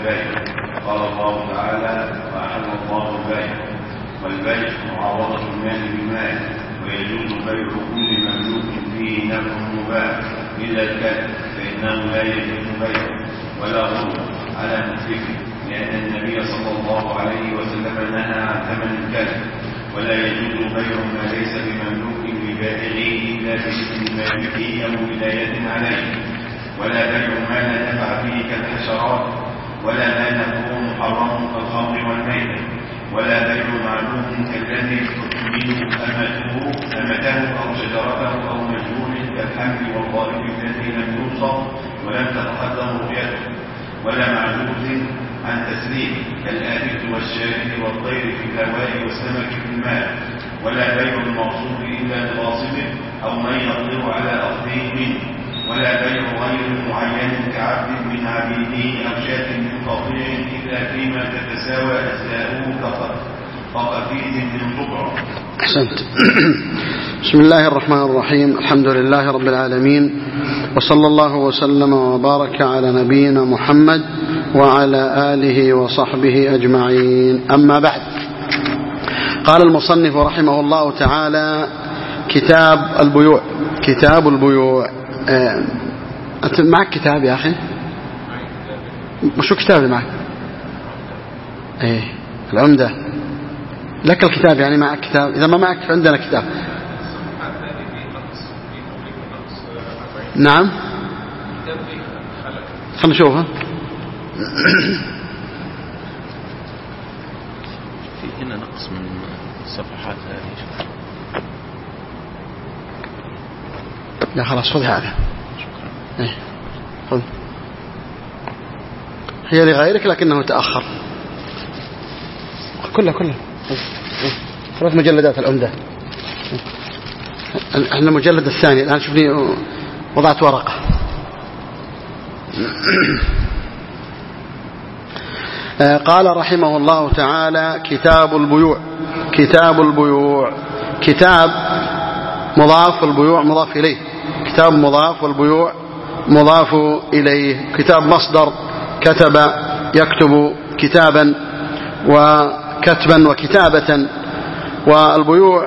البيع. قال الله تعالى: وأحل الله البيع، والبيع معاوضة المال بالمال، ويجوز بيع كل مملوك فيه نفع مباح إلا الكلب، فإنه لا يجوز بيعه ولا غلو على مسلمه، لأن النبي صلى الله عليه وسلم نهى عن ثمن الكلب. ولا يجوز بيع ما ليس بمملوك لبائعه إلا بإذن مالكه أو ولاية عليه. ولا بيع ما لا نفع فيه كالحشرات، ولا ما نفعه محرم كالخمر والميتة. ولا بيع معلوم كالذي تحمله أمته أو شجرته أو مجهول كالحمل والضارب الذي لم يوصف ولم تتقدم رؤيته. ولا معجوز عن تسليم كالآبد والشارد والطير في الهواء والسمك في الماء. ولا بيع المغصوب إلا لغاصبه أو من يقدر على أخذه منه. ولا بيع غير معين كعبد من عبيده أو شاة من قطيع إلا فيما تتساوى أجزاؤه كقفيز من ضبع. أحسنت. بسم الله الرحمن الرحيم. الحمد لله رب العالمين، وصلى الله وسلم وبارك على نبينا محمد وعلى آله وصحبه أجمعين. أما بعد، قال المصنف رحمه الله تعالى: كتاب البيوع. كتاب البيوع. أنت معك كتاب يا أخي؟ شو كتاب اللي معك؟ إيه، العمدة. لك الكتاب يعني معك كتاب؟ إذا ما معك عندنا كتاب. نعم، خلنا نشوفها. في هنا نقص من الصفحات هذه. لا خلاص، خذ هذا. شكرا. إيه، خذ. هي لغيرك لكنه تأخر. كلها 3 مجلدات العمدة. احنا المجلد الثاني الآن. شوفني وضعت ورقة. قال رحمه الله تعالى: كتاب البيوع. كتاب البيوع. كتاب مضاف والبيوع مضاف إليه. كتاب مضاف والبيوع مضاف إليه. كتاب مصدر كتب يكتب كتابا وكتبا وكتابة. والبيوع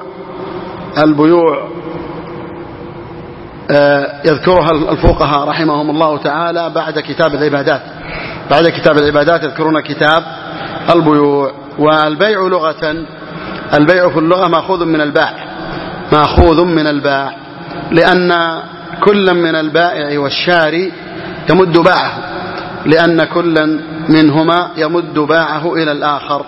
يذكرها الفقهاء رحمهم الله تعالى بعد كتاب العبادات. بعد كتاب العبادات يذكرون كتاب البيوع. والبيع لغة، البيع في اللغة مأخوذ من الباع، مأخوذ من الباع، لأن كل من البائع والشاري يمد باعه، لأن كل منهما يمد باعه إلى الآخر.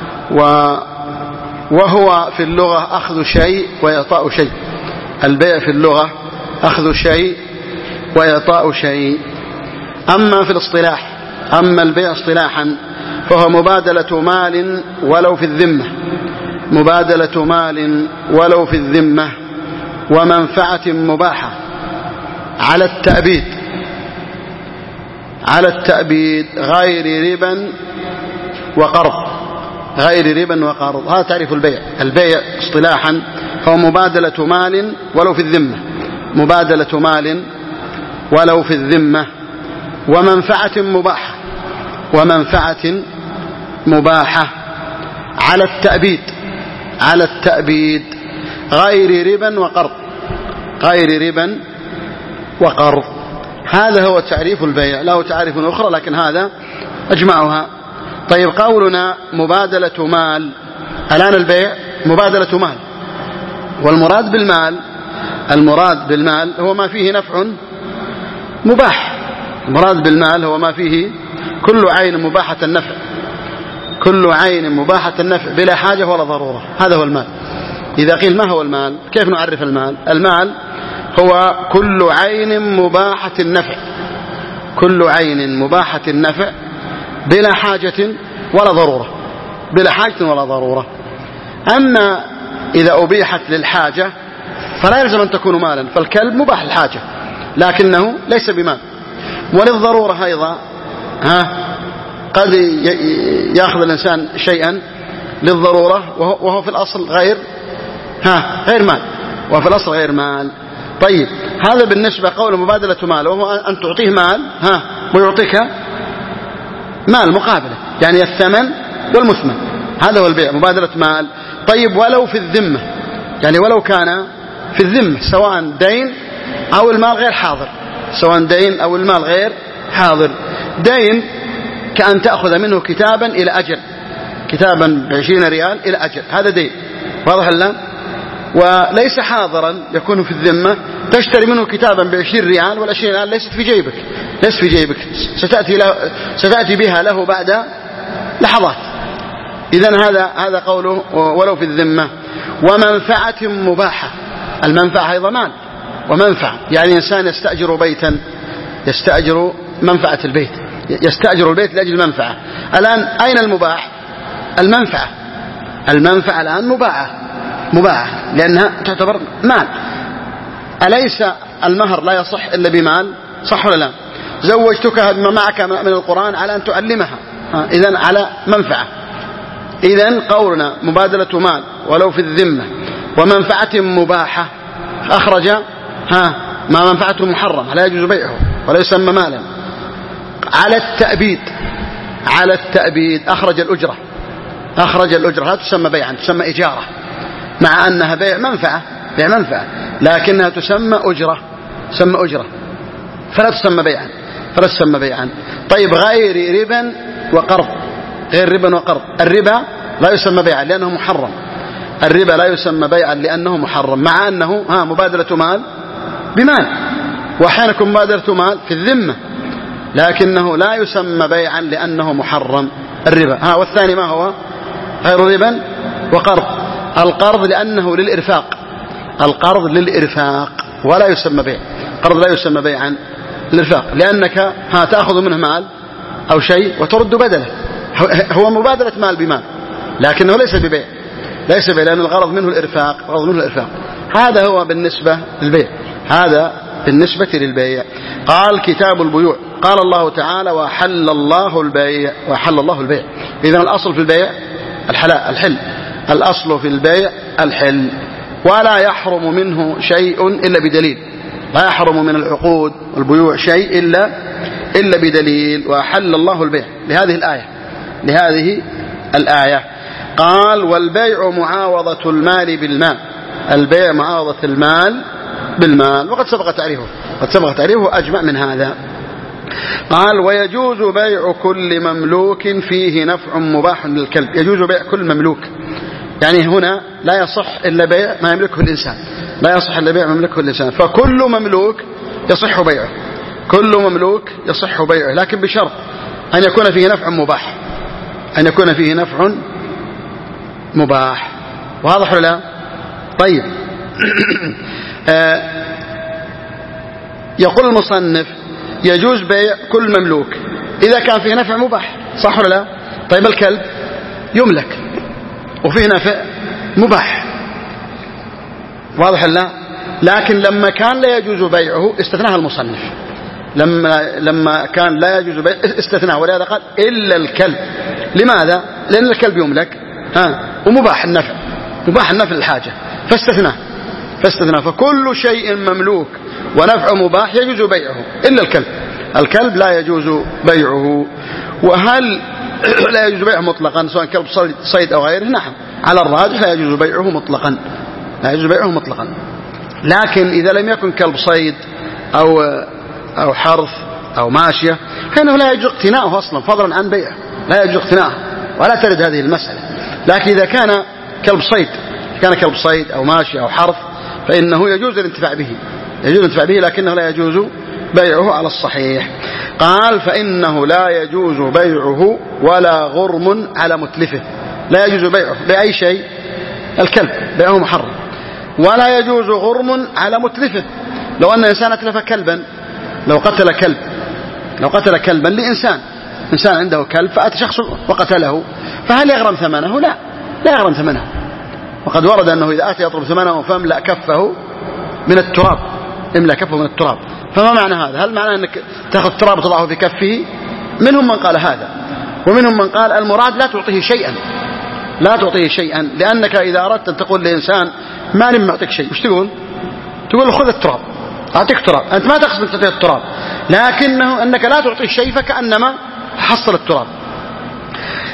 وهو في اللغة أخذ شيء وإعطاء شيء. البيع في اللغة أخذ شيء وإعطاء شيء. أما في الاصطلاح، أما البيع اصطلاحا فهو مبادلة مال ولو في الذمة، مبادلة مال ولو في الذمة، ومنفعة مباحة على التأبيد، على التأبيد غير ربا وقرض، غير ربا وقرض. هذا تعريف البيع. البيع اصطلاحا هو مبادلة مال ولو في الذمة، مبادلة مال ولو في الذمة، ومنفعة مباحة، ومنفعة مباحة على التأبيد، على التأبيد غير ربا وقرض، غير ربا وقرض. هذا هو تعريف البيع. له تعريف أخرى لكن هذا أجمعها. طيب، قولنا مبادلة مال، الآن البيع مبادلة مال، والمراد بالمال، المراد بالمال هو ما فيه نفع مباح. المراد بالمال هو ما فيه كل عين مباحة النفع، كل عين مباحة النفع بلا حاجة ولا ضرورة. هذا هو المال. إذا قيل ما هو المال، كيف نعرف المال؟ المال هو كل عين مباحة النفع، كل عين مباحة النفع بلا حاجة ولا ضرورة، بلا حاجة ولا ضرورة. أما إذا أبيحت للحاجة فلا يلزم أن تكون مالا، فالكلب مباح للحاجة لكنه ليس بمال. وللضرورة أيضا، قد يأخذ الإنسان شيئا للضرورة وهو في الأصل غير مال، وهو في الأصل غير مال. طيب، هذا بالنسبة قول مبادلة مال، وهو أن تعطيه مال ويعطيك مال مقابلة، يعني الثمن والمثمن، هذا هو البيع، مبادلة مال. طيب ولو في الذمة، يعني ولو كان في الذمة سواء دين أو المال غير حاضر، سواء دين أو المال غير حاضر. دين كأن تأخذ منه كتابا إلى أجل، كتابا ب20 ريال إلى أجل، هذا دين، واضح الآن؟ وليس حاضرا يكون في الذمة، تشتري منه كتابا ب20 ريال، وال20 ريال ليست في جيبك، ليست في جيبك، ستأتي بها له بعد لحظات. إذن هذا قوله ولو في الذمة. ومنفعة مباحة، المنفعة أيضا مال ومنفعة، يعني إنسان يستأجر بيتا، يستأجر منفعة البيت، يستأجر البيت لأجل المنفعة. الآن أين المباح؟ المنفعة، المنفعة الآن مباحة لأنها تعتبر مال. أليس المهر لا يصح إلا بمال؟ صح ولا لا؟ زوجتك بما معك من القرآن على أن تعلمها، إذن على منفعة. إذن قولنا مبادلة مال ولو في الذمة ومنفعة مباحة، أخرج ما منفعته محرم لا يجوز بيعه ولا يسمى مالا. على التأبيد، على التأبيد أخرج الأجرة، أخرج الأجرة، لا تسمى بيعا، تسمى إجارة، مع أنها بيع منفعة، بيع منفعة، لكنها تسمى أجرة، تسمى أجرة، فلا تسمى بيعا، فلا تسمى بيعا. طيب غير ربا وقرض، غير ربا وقرض، الربا لا يسمى بيعا لأنه محرم، الربا لا يسمى بيعا لأنه محرم، مع أنه مبادلة مال بمال، وأحيانا يكون مبادلة مال في الذمة، لكنه لا يسمى بيعا لأنه محرم الربا. والثاني ما هو؟ غير ربا وقرض، القرض لأنه للإرفاق، القرض للإرفاق ولا يسمى بيع، قرض لا يسمى بيعا للإرفاق، لأنك تأخذ منه مال أو شيء وترد بدله، هو مبادلة مال بمال لكنه ليس ببيع، ليس بيع، لأن الغرض منه الإرفاق، الغرض منه الإرفاق. هذا هو بالنسبة للبيع، هذا بالنسبة للبيع. قال كتاب البيوع، قال الله تعالى وحل الله البيع، وحل الله البيع. إذن الأصل في البيع الحل، الأصل في البيع الحل، ولا يحرم منه شيء إلا بدليل، لا يحرم من العقود والبيوع شيء إلا بدليل. وحل الله البيع لهذه الآية، لهذه الآية. قال والبيع معاوضة المال بالمال، البيع معاوضة المال بالمال، وقد سبق تعريفه، قد سبق تعريفه أجمع من هذا. قال ويجوز بيع كل مملوك فيه نفع مباح للكلب، يجوز بيع كل مملوك، يعني هنا لا يصح إلا بيع ما يملكه الإنسان، لا يصح إلا بيع ما يملكه الإنسان، فكل مملوك يصح بيعه، كل مملوك يصح بيعه، لكن بشرط أن يكون فيه نفع مباح، أن يكون فيه نفع مباح. واضح ولا لا؟ طيب يقول المصنف يجوز بيع كل مملوك إذا كان فيه نفع مباح، صح ولا لا؟ طيب الكلب يملك وفيه نفع مباح، واضح ولا لا؟ لكن لما كان لا يجوز بيعه استثناها المصنف، لما كان لا يجوز بيعه استثناه، ولهذا قال إلا الكلب. لماذا؟ لأن الكلب يملك ومباح النفع، مباح النفع الحاجة، فاستثناه، فكل شيء مملوك ونفع مباح يجوز بيعه إلا الكلب، الكلب لا يجوز بيعه. وهل لا يجوز بيعه مطلقا سواء كلب صيد أو غيره؟ نعم، على الراجح لا يجوز بيعه مطلقا، لا يجوز بيعه مطلقا. لكن إذا لم يكن كلب صيد أو حرث أو ماشية فإنه لا يجوز اقتناؤه أصلا، فضلا عن بيعه لا يجوز اقتناؤه، ولا ترد هذه المسألة. لكن إذا كان كلب صيد، كان كلب صيد أو ماشية أو حرث فإنه يجوز الانتفاع به، يجوز الانتفاع به، لكنه لا يجوز بيعه على الصحيح. قال فإنه لا يجوز بيعه ولا غرم على متلفه، لا يجوز بيعه بأي شيء، الكلب بيعه محرم، ولا يجوز غرم على متلفه. لو أن إنسان أتلف كلبا، لو قتل كلبا لإنسان، إنسان عنده كلب فأتى شخص وقتله، فهل يغرم ثمنه؟ لا يغرم ثمنه، وقد ورد أنه إذا أتى يطلب ثمنه فاملأ كفه من التراب، املأ كفه من التراب. فما معنى هذا؟ هل معنى أنك تأخذ التراب وتضعه في كفه؟ منهم من قال هذا، ومنهم من قال المراد لا تعطيه شيئا، لا تعطيه شيئا، لأنك إذا أردت أن تقول لإنسان ما لم أعطيك شيء، وش تقول؟ تقول خذ التراب، أعطيك تراب، أنت ما تقصد أن تعطيه التراب، لكنه أنك لا تعطيه شيء فكأنما حصل التراب،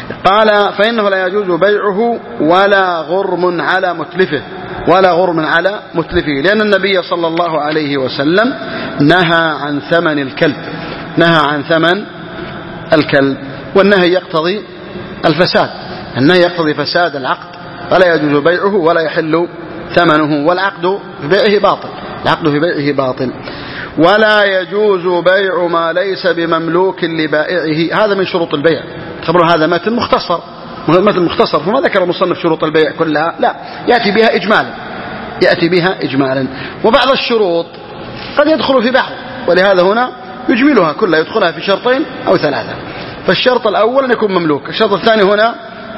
قال فإنه لا يجوز بيعه ولا غرم على متلفه، ولا غرم على متلفه، لأن النبي صلى الله عليه وسلم نهى عن ثمن الكلب، نهى عن ثمن الكلب، والنهي يقتضي الفساد، النهي يقتضي فساد العقد، فلا يجوز بيعه ولا يحل ثمنه، والعقد في بيعه باطل، العقد في بيعه باطل. ولا يجوز بيع ما ليس بمملوك لبائعه، هذا من شروط البيع. خبروا هذا متن مختصر، متن مختصر، فما ذكر المصنف شروط البيع كلها، لا، يأتي بها إجمالا، يأتي بها إجمالا، وبعض الشروط قد يدخل في بعض، ولهذا هنا يجملها كلها، يدخلها في شرطين أو ثلاثة. فالشرط الأول أن يكون مملوك، الشرط الثاني هنا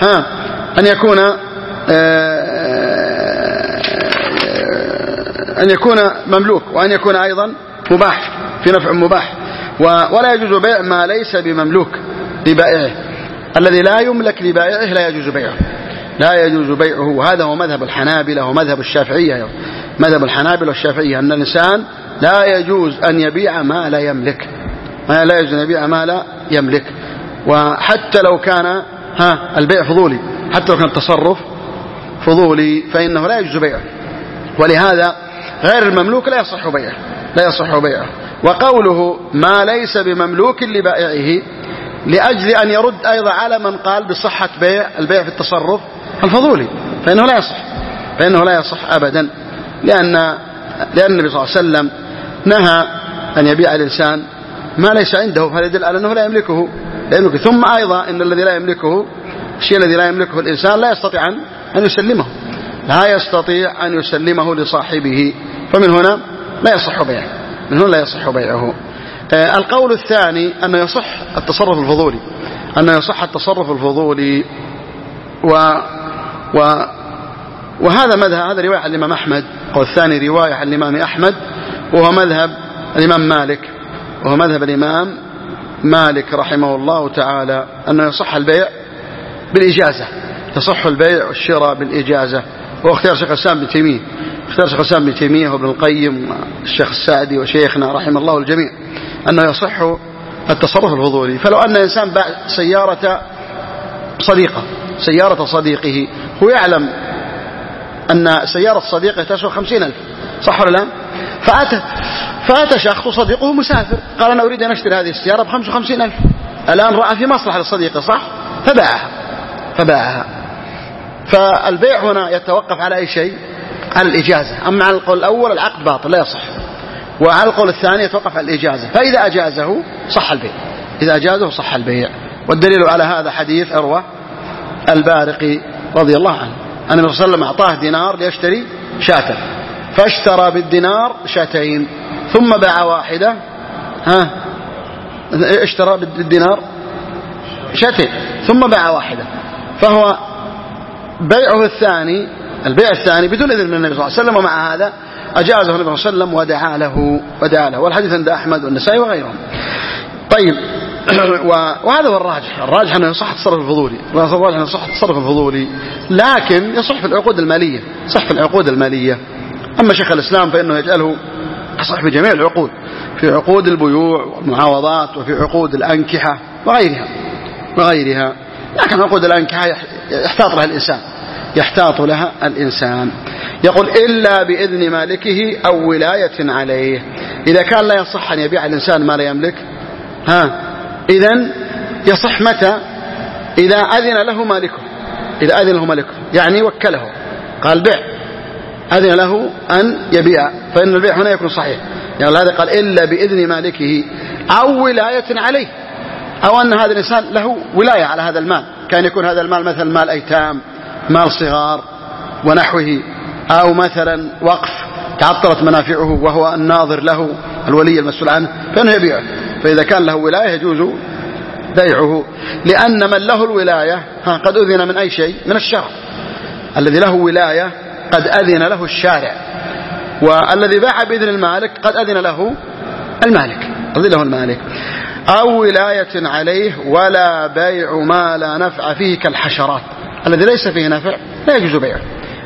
أن يكون مملوك، وأن يكون أيضا مباح، في نفع مباح. ولا يجوز بيع ما ليس بمملوك لبائعه، الذي لا يملك لبائعه لا يجوز بيعه، لا يجوز بيعه. وهذا هو مذهب الحنابلة ومذهب الشافعية، مذهب الحنابلة والشافعية أن الإنسان لا يجوز أن يبيع ما لا يملك، لا يجوز أن يبيع ما لا يملك. وحتى لو كان البيع فضولي، حتى لو كان التصرف فضولي فإنه لا يجوز بيعه. ولهذا غير المملوك لا يصح بيعه، لا يصح بيعه. وقوله ما ليس بمملوك لبائعه لأجل أن يرد أيضا على من قال بصحة البيع في التصرف الفضولي، فإنه لا يصح، فإنه لا يصح أبدا، لأن النبي صلى الله عليه وسلم نهى أن يبيع الإنسان ما ليس عنده، فهذا يدل على أنه لا يملكه. ثم أيضا أن الذي لا يملكه، الشيء الذي لا يملكه الإنسان لا يستطيع أن يسلمه، لا يستطيع أن يسلمه لصاحبه، فمن هنا لا يصح بيعه، من هنا لا يصح بيعه. القول الثاني أنه يصح التصرف الفضولي، أنه يصح التصرف الفضولي، وهذا مذهب، هذا رواية عن الإمام أحمد، والثاني رواية عن الإمام أحمد، وهو مذهب الإمام مالك، وهو مذهب الإمام مالك رحمه الله تعالى، أنه يصح البيع بالإجازة، يصح البيع والشراء بالإجازة. واختيار شيخ الإسلام ابن تيمية، اختيار شيخ الإسلام ابن تيمية وابن القيم والشيخ السعدي وشيخنا رحم الله الجميع أنه يصح التصرف الفضولي. فلو أن إنسان باع سيارة صديقه، هو يعلم أن سيارة صديقه تسوى 50,000، صح ولا لا؟ فأتى شخص صديقه مسافر، قال أنا أريد أن أشتري هذه السيارة ب55,000، الآن رأى في مصلحة لصديقه، صح؟ فباعها. فالبيع هنا يتوقف على أي شيء؟ على الإجازة. أما على القول الأول العقد باطل لا يصح، وعلى القول الثاني يتوقف على الإجازة، فإذا أجازه صح البيع، إذا أجازه صح البيع. والدليل على هذا حديث عروة البارقي رضي الله عنه، أن النبي صلى الله عليه وسلم أعطاه دينار ليشتري شاة، فاشترى بالدينار شاتين، ثم باع واحدة، اشترى بالدينار شاتين ثم باع واحدة، فهو بيعه الثاني، البيع الثاني بدون إذن من النبي صلى الله عليه وسلم، ومع هذا أجازه النبي صلى الله عليه وسلم ودعا له، والحديث عند أحمد والنسائي وغيرهم. طيب، وهذا هو الراجح أنه يصح التصرف الفضولي، لكن يصح في العقود المالية، صح في العقود المالية. أما شيخ الإسلام فإنه يجعله يصح في جميع العقود، في عقود البيوع والمعاوضات، وفي عقود الأنكحة وغيرها. لكن عقود الأنكحة يحتاط لها الإنسان. يقول إلا بإذن مالكه أو ولاية عليه. إذا كان لا يصح أن يبيع الإنسان ما لا يملك، إذن يصح متى؟ إذا أذن له مالكه، يعني وكله، قال بيع، أذن له أن يبيع، فإن البيع هنا يكون صحيح. يعني هذا قال إلا بإذن مالكه أو ولاية عليه، أو أن هذا الإنسان له ولاية على هذا المال، كان يكون هذا المال مثل مال أيتام، مال صغار ونحوه، أو مثلا وقف تعطلت منافعه وهو الناظر له الولي المسؤول عنه، فإنه يبيعه. فإذا كان له ولاية يجوز بيعه، لأن من له الولاية قد أذن من أي شيء؟ من الشرع. الذي له ولاية قد أذن له الشارع، والذي باع بإذن المالك قد أذن له المالك. أو ولاية عليه، ولا بيع ما لا نفع فيه كالحشرات. الذي ليس فيه نفع لا يجوز بيعه،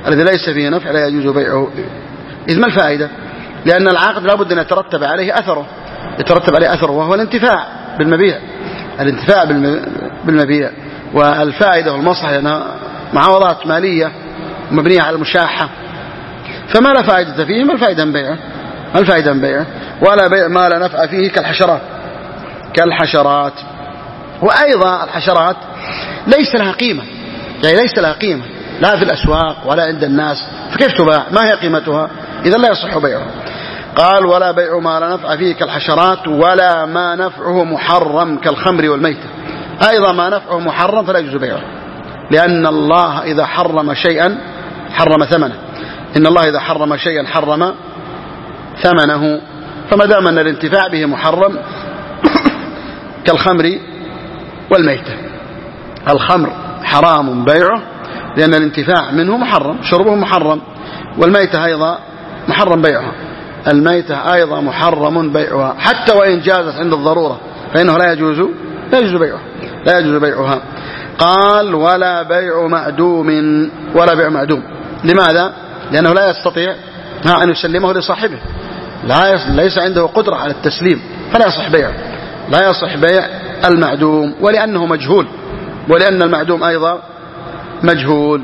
إذ ما الفائدة؟ لأن العقد لابد أن يترتب عليه أثره، وهو الانتفاع بالمبيع، والفائدة والمصلحة لأنها معاوضات مالية مبنية على المشاحة، فما لا فائدة فيه، ما الفائدة من بيعه، ما الفائدة من بيعه، ولا بيع ما لا نفع فيه كالحشرات. وأيضا الحشرات ليس لها قيمة، يعني ليس لها قيمة لا في الأسواق ولا عند الناس، فكيف تباع؟ ما هي قيمتها؟ إذا لا يصح بيعها. قال ولا بيع ما لا نفع فيه كالحشرات ولا ما نفعه محرم كالخمر والميتة. أيضا ما نفعه محرم فلا يجوز بيعه، لأن الله إذا حرم شيئا حرم ثمنه، إن الله إذا حرم شيئا حرم ثمنه، فما دام أن الانتفاع به محرم كالخمر والميتة. الخمر حرام بيعه لأن الانتفاع منه محرم، شربه محرم، والميتة أيضا محرم بيعها، الميتة أيضا محرم بيعها حتى وإن جازت عند الضرورة، فإنه لا يجوز بيعها. قال ولا بيع معدوم، ولا بيع معدوم. لماذا؟ لأنه لا يستطيع أن يسلمه لصاحبه، ليس عنده قدرة على التسليم، فلا يصح بيعه، لا يصح بيع المعدوم، ولأنه مجهول، ولأن المعدوم أيضا مجهول.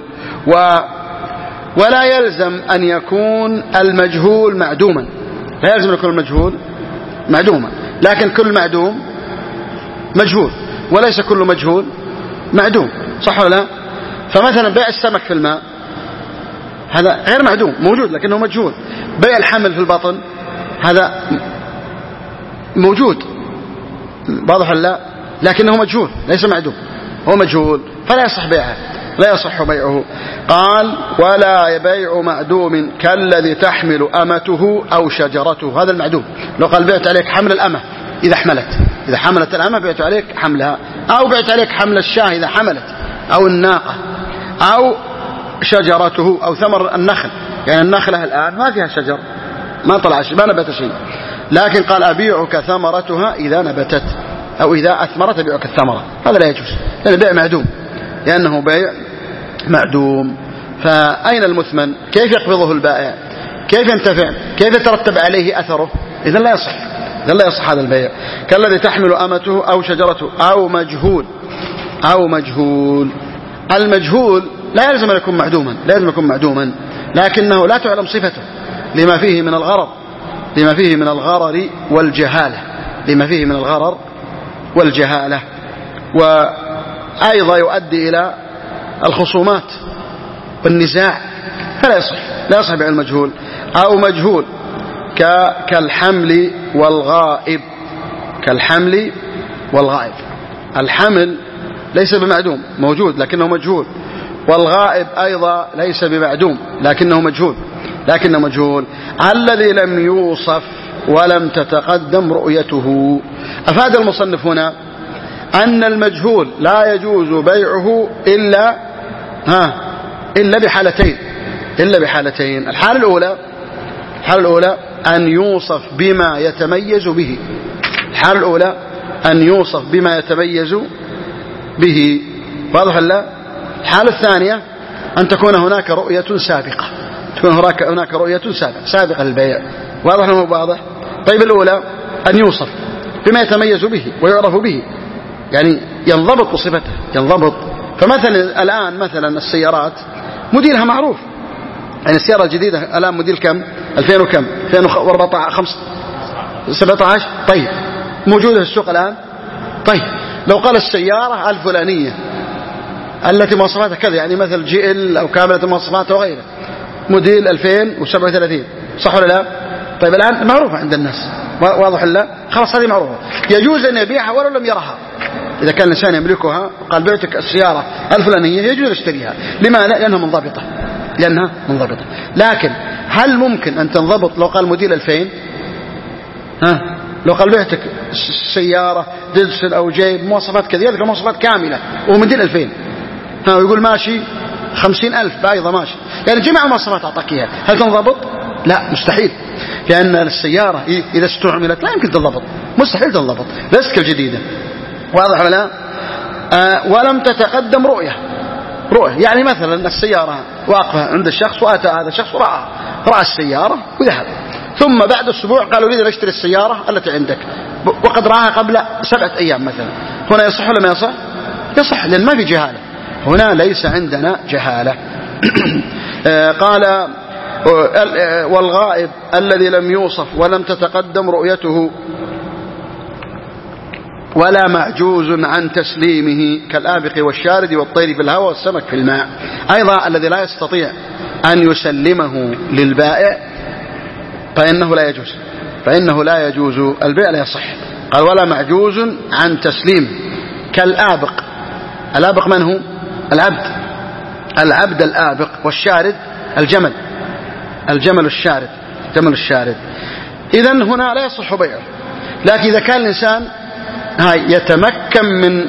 ولا يلزم أن يكون المجهول معدوما، لا يلزم أن يكون المجهول معدوما، لكن كل معدوم مجهول، وليس كل مجهول معدوم، صح ولا لا؟ فمثلا بيع السمك في الماء هذا غير معدوم، موجود لكنه مجهول. بيع الحمل في البطن هذا موجود، واضح ولا لا؟ لكنه مجهول ليس معدوم، هو مجهول، فلا يصح بيعه، لا يصح بيعه. قال ولا بيع معدوم كالذي تحمل أمته أو شجرته، هذا المعدوم. لو قال بعت عليك حمل الأمة إذا حملت الأمة بعت عليك حملها، أو بعت عليك حمل الشاه إذا حملت، أو الناقة، أو شجرته أو ثمر النخل، يعني النخلة الآن ما فيها شجر، ما طلع شيء، ما نبت شيء، لكن قال أبيعك ثمرتها إذا نبتت، أو إذا أثمرت أبيعك الثمرة، هذا لا يجوز، لأنه بيع معدوم، لأنه بيع معدوم. فأين المثمن؟ كيف يقبضه البائع؟ كيف ينتفع؟ كيف يترتب عليه أثره؟ إذن لا يصح هذا البيع. كالذي تحمل أمته أو شجرته أو مجهول. المجهول لا يلزم أن يكون معدوما، لكنه لا تعلم صفته لما فيه من الغرر والجهالة، وأيضا يؤدي إلى الخصومات والنزاع، فلا يصح بيع المجهول. أو مجهول كالحمل والغائب، الحمل ليس بمعدوم، موجود لكنه مجهول، والغائب أيضا ليس بمعدوم لكنه مجهول. الذي لم يوصف ولم تتقدم رؤيته. أفاد المصنف هنا أن المجهول لا يجوز بيعه إلا بحالتين. الحالة الأولى أن يوصف بما يتميز به، واضح ولا؟ الحالة الثانية أن تكون هناك رؤية سابقة للبيع، واضح ولا مو واضح؟ طيب الأولى أن يوصف بما يتميز به ويعرف به، يعني ينضبط بصفته، فمثلا الآن مثلا السيارات موديلها معروف، يعني السيارة الجديدة الآن موديل كم؟ 2000 وكم؟ 2014 17. طيب موجودة في السوق الآن. طيب لو قال السيارة الفلانية التي مواصفاتها كذا، يعني مثل جي ال أو كاملة مواصفاتها وغيره، موديل 2037، صح ولا لا؟ طيب الآن معروفة عند الناس، واضح ولا؟ خلاص هذه معروفة، يجوز أن يبيعها ولو لم يرها. إذا كان الإنسان يملكها قال بعتك السيارة الفلانية يجوز اشتريها. لماذا؟ لأنها منضبطة. لكن هل ممكن أن تنضبط لو قال موديل 2000؟ لو قال بعتك سيارة ديدسون أو جيب مواصفات كذا، يذكر مواصفات كاملة وموديل 2000، ويقول ماشي 50,000 أيضا ماشي، يعني جميع المواصفات أعطاك إياها، هل تنضبط؟ لا، مستحيل، لأن السيارة إذا استعملت لا يمكن تنضبط، مستحيل تنضبط، ليست كالجديدة، واضح ولا؟ ولم تتقدم رؤية، يعني مثلا السيارة واقفة عند الشخص، وأتى هذا الشخص رأى السيارة وذهب، ثم بعد أسبوع قالوا أريد أن أشتري السيارة التي عندك، وقد رآها قبل 7 أيام مثلا، هنا يصح ولا ما يصح؟ يصح لأن ما في جهالة، هنا ليس عندنا جهالة. قال والغائب الذي لم يوصف ولم تتقدم رؤيته ولا معجوز عن تسليمه كالآبق والشارد والطير في الهواء والسمك في الماء. أيضا الذي لا يستطيع أن يسلمه للبائع فإنه لا يجوز البيع، لا يصح. قال ولا معجوز عن تسليم كالآبق. الآبق من هو؟ العبد الآبق، والشارد الجمل الشارد. إذن هنا لا يصح بيعه. لكن إذا كان الإنسان يتمكن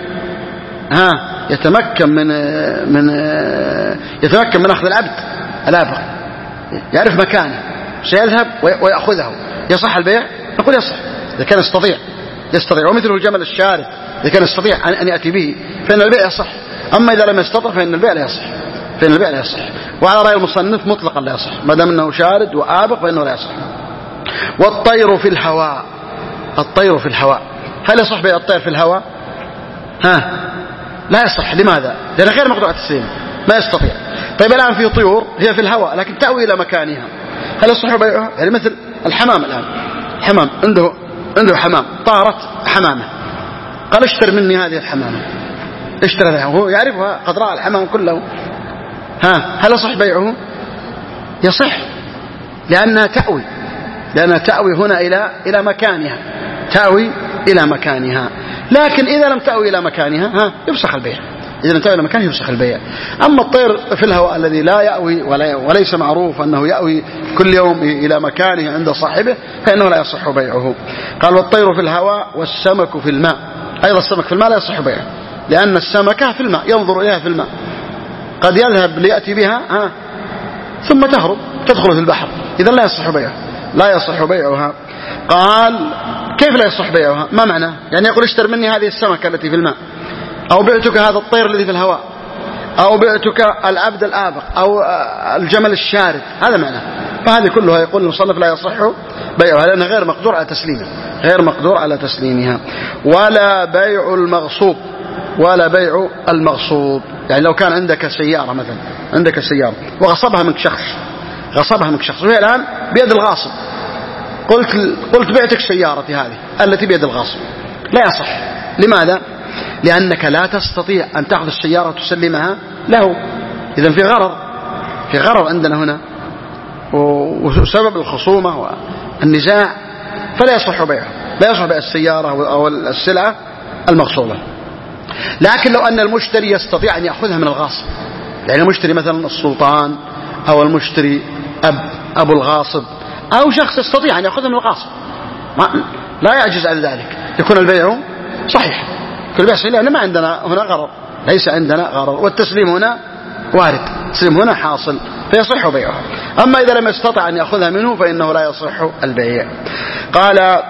من أخذ الآبق، يعرف مكانه، سيذهب ويأخذه، يصح البيع؟ نقول يصح إذا كان يستطيع. ومثله الجمل الشارد إذا كان يستطيع أن يأتي به فإن البيع يصح. أما إذا لم يستطع فإن البيع لا يصح. وعلى رأي المصنف مطلقا لا يصح، ما دام أنه شارد وآبق فإنه لا يصح. والطير في الهواء، هل يصح بيع الطير في الهواء؟ لا يصح. لماذا؟ لأن غير مقدور التسليم، ما يستطيع. طيب الآن في طيور هي في الهواء لكن تأوي إلى مكانها، هل يصح بيعها؟ يعني مثل الحمام. الآن حمام عنده حمام، طارت حمامة، قال اشتر مني هذه الحمامة، اشترى، هو يعرفها قد رأى الحمام كله، هل يصح بيعه؟ يصح، لأنها تأوي هنا إلى مكانها، لكن إذا لم تأوي إلى مكانها يفسخ البيع. أما الطير في الهواء الذي لا يأوي وليس معروف أنه يأوي كل يوم إلى مكانه عند صاحبه فإنه لا يصح بيعه. قال والطير في الهواء والسمك في الماء. أيضا السمك في الماء لا يصح بيعه، لأن السمكة في الماء، ينظر إليها في الماء، قد يذهب ليأتي بها ثم تهرب تدخل في البحر، إذا لا يصح بيعها. قال كيف لا يصح بيعها؟ ما معناه؟ يعني يقول اشتر مني هذه السمكة التي في الماء، أو بعتك هذا الطير الذي في الهواء، أو بعتك العبد الآبق، أو الجمل الشارد، هذا معناه. فهذه كلها يقول المصنف لا يصح بيعها لأنها غير مقدور على تسليمها. ولا بيع المغصوب. يعني لو كان عندك سيارة مثلا، وغصبها منك شخص وهي الآن بيد الغاصب، قلت بعتك سيارتي هذه التي بيد الغاصب، لا يصح. لماذا؟ لأنك لا تستطيع أن تأخذ السيارة وتسلمها له، إذن في غرر عندنا هنا، وسبب الخصومة والنزاع، فلا يصح بيعها، لا يصح بيع السيارة أو السلعة المغصوبة. لكن لو أن المشتري يستطيع أن يأخذها من الغاصب، يعني المشتري مثلا السلطان، أو المشتري أبو الغاصب، أو شخص يستطيع أن يأخذها من الغاصب لا يعجز عن ذلك، يكون البيع صحيح. كل بيع صحيح، لأن ما عندنا هنا غرر، ليس عندنا غرر، والتسليم هنا وارد، التسليم هنا حاصل، فيصح بيعها. أما إذا لم يستطع أن يأخذها منه فإنه لا يصح البيع. قال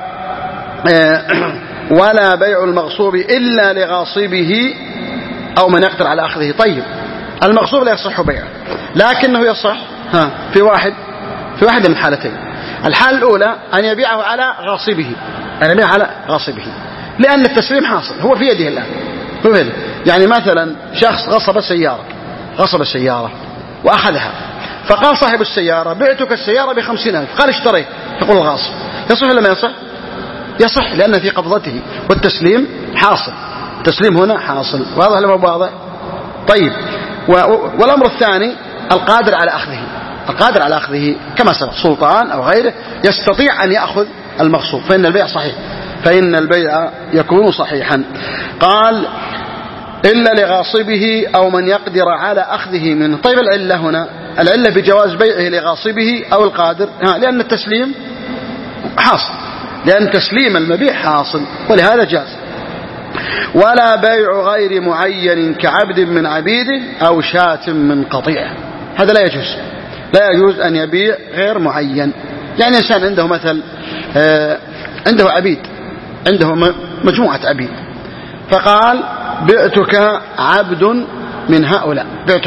ولا بيع المغصوب إلا لغاصبه أو من يقدر على أخذه. طيب المغصوب لا يصح بيعه، لكنه يصح في واحد من حالتين. الحالة الأولى أن يبيعه على غاصبه، لأن التسليم حاصل، هو في يده الآن، يعني مثلا شخص غصب السيارة وأخذها، فقال صاحب السيارة بعتك السيارة ب50,000، قال اشتريت، يقول الغاصب يصح ولا ما يصح؟ يصح، لأن في قبضته، والتسليم حاصل، التسليم هنا حاصل. واضح لما واضح؟ طيب والأمر الثاني القادر على أخذه كما سبق، سلطان أو غيره يستطيع أن يأخذ المغصوب، فإن البيع يكون صحيحا. قال إلا لغاصبه أو من يقدر على أخذه منه. طيب العلة هنا، العلة في جواز بيعه لغاصبه أو القادر، لأن التسليم حاصل، لأن تسليم المبيع حاصل، ولهذا جاز. ولا بيع غير معين كعبد من عبيده أو شاة من قطيع، هذا لا يجوز أن يبيع غير معين. يعني إنسان عنده مثل عنده عبيد، عنده مجموعة عبيد، فقال بعتك عبد من هؤلاء،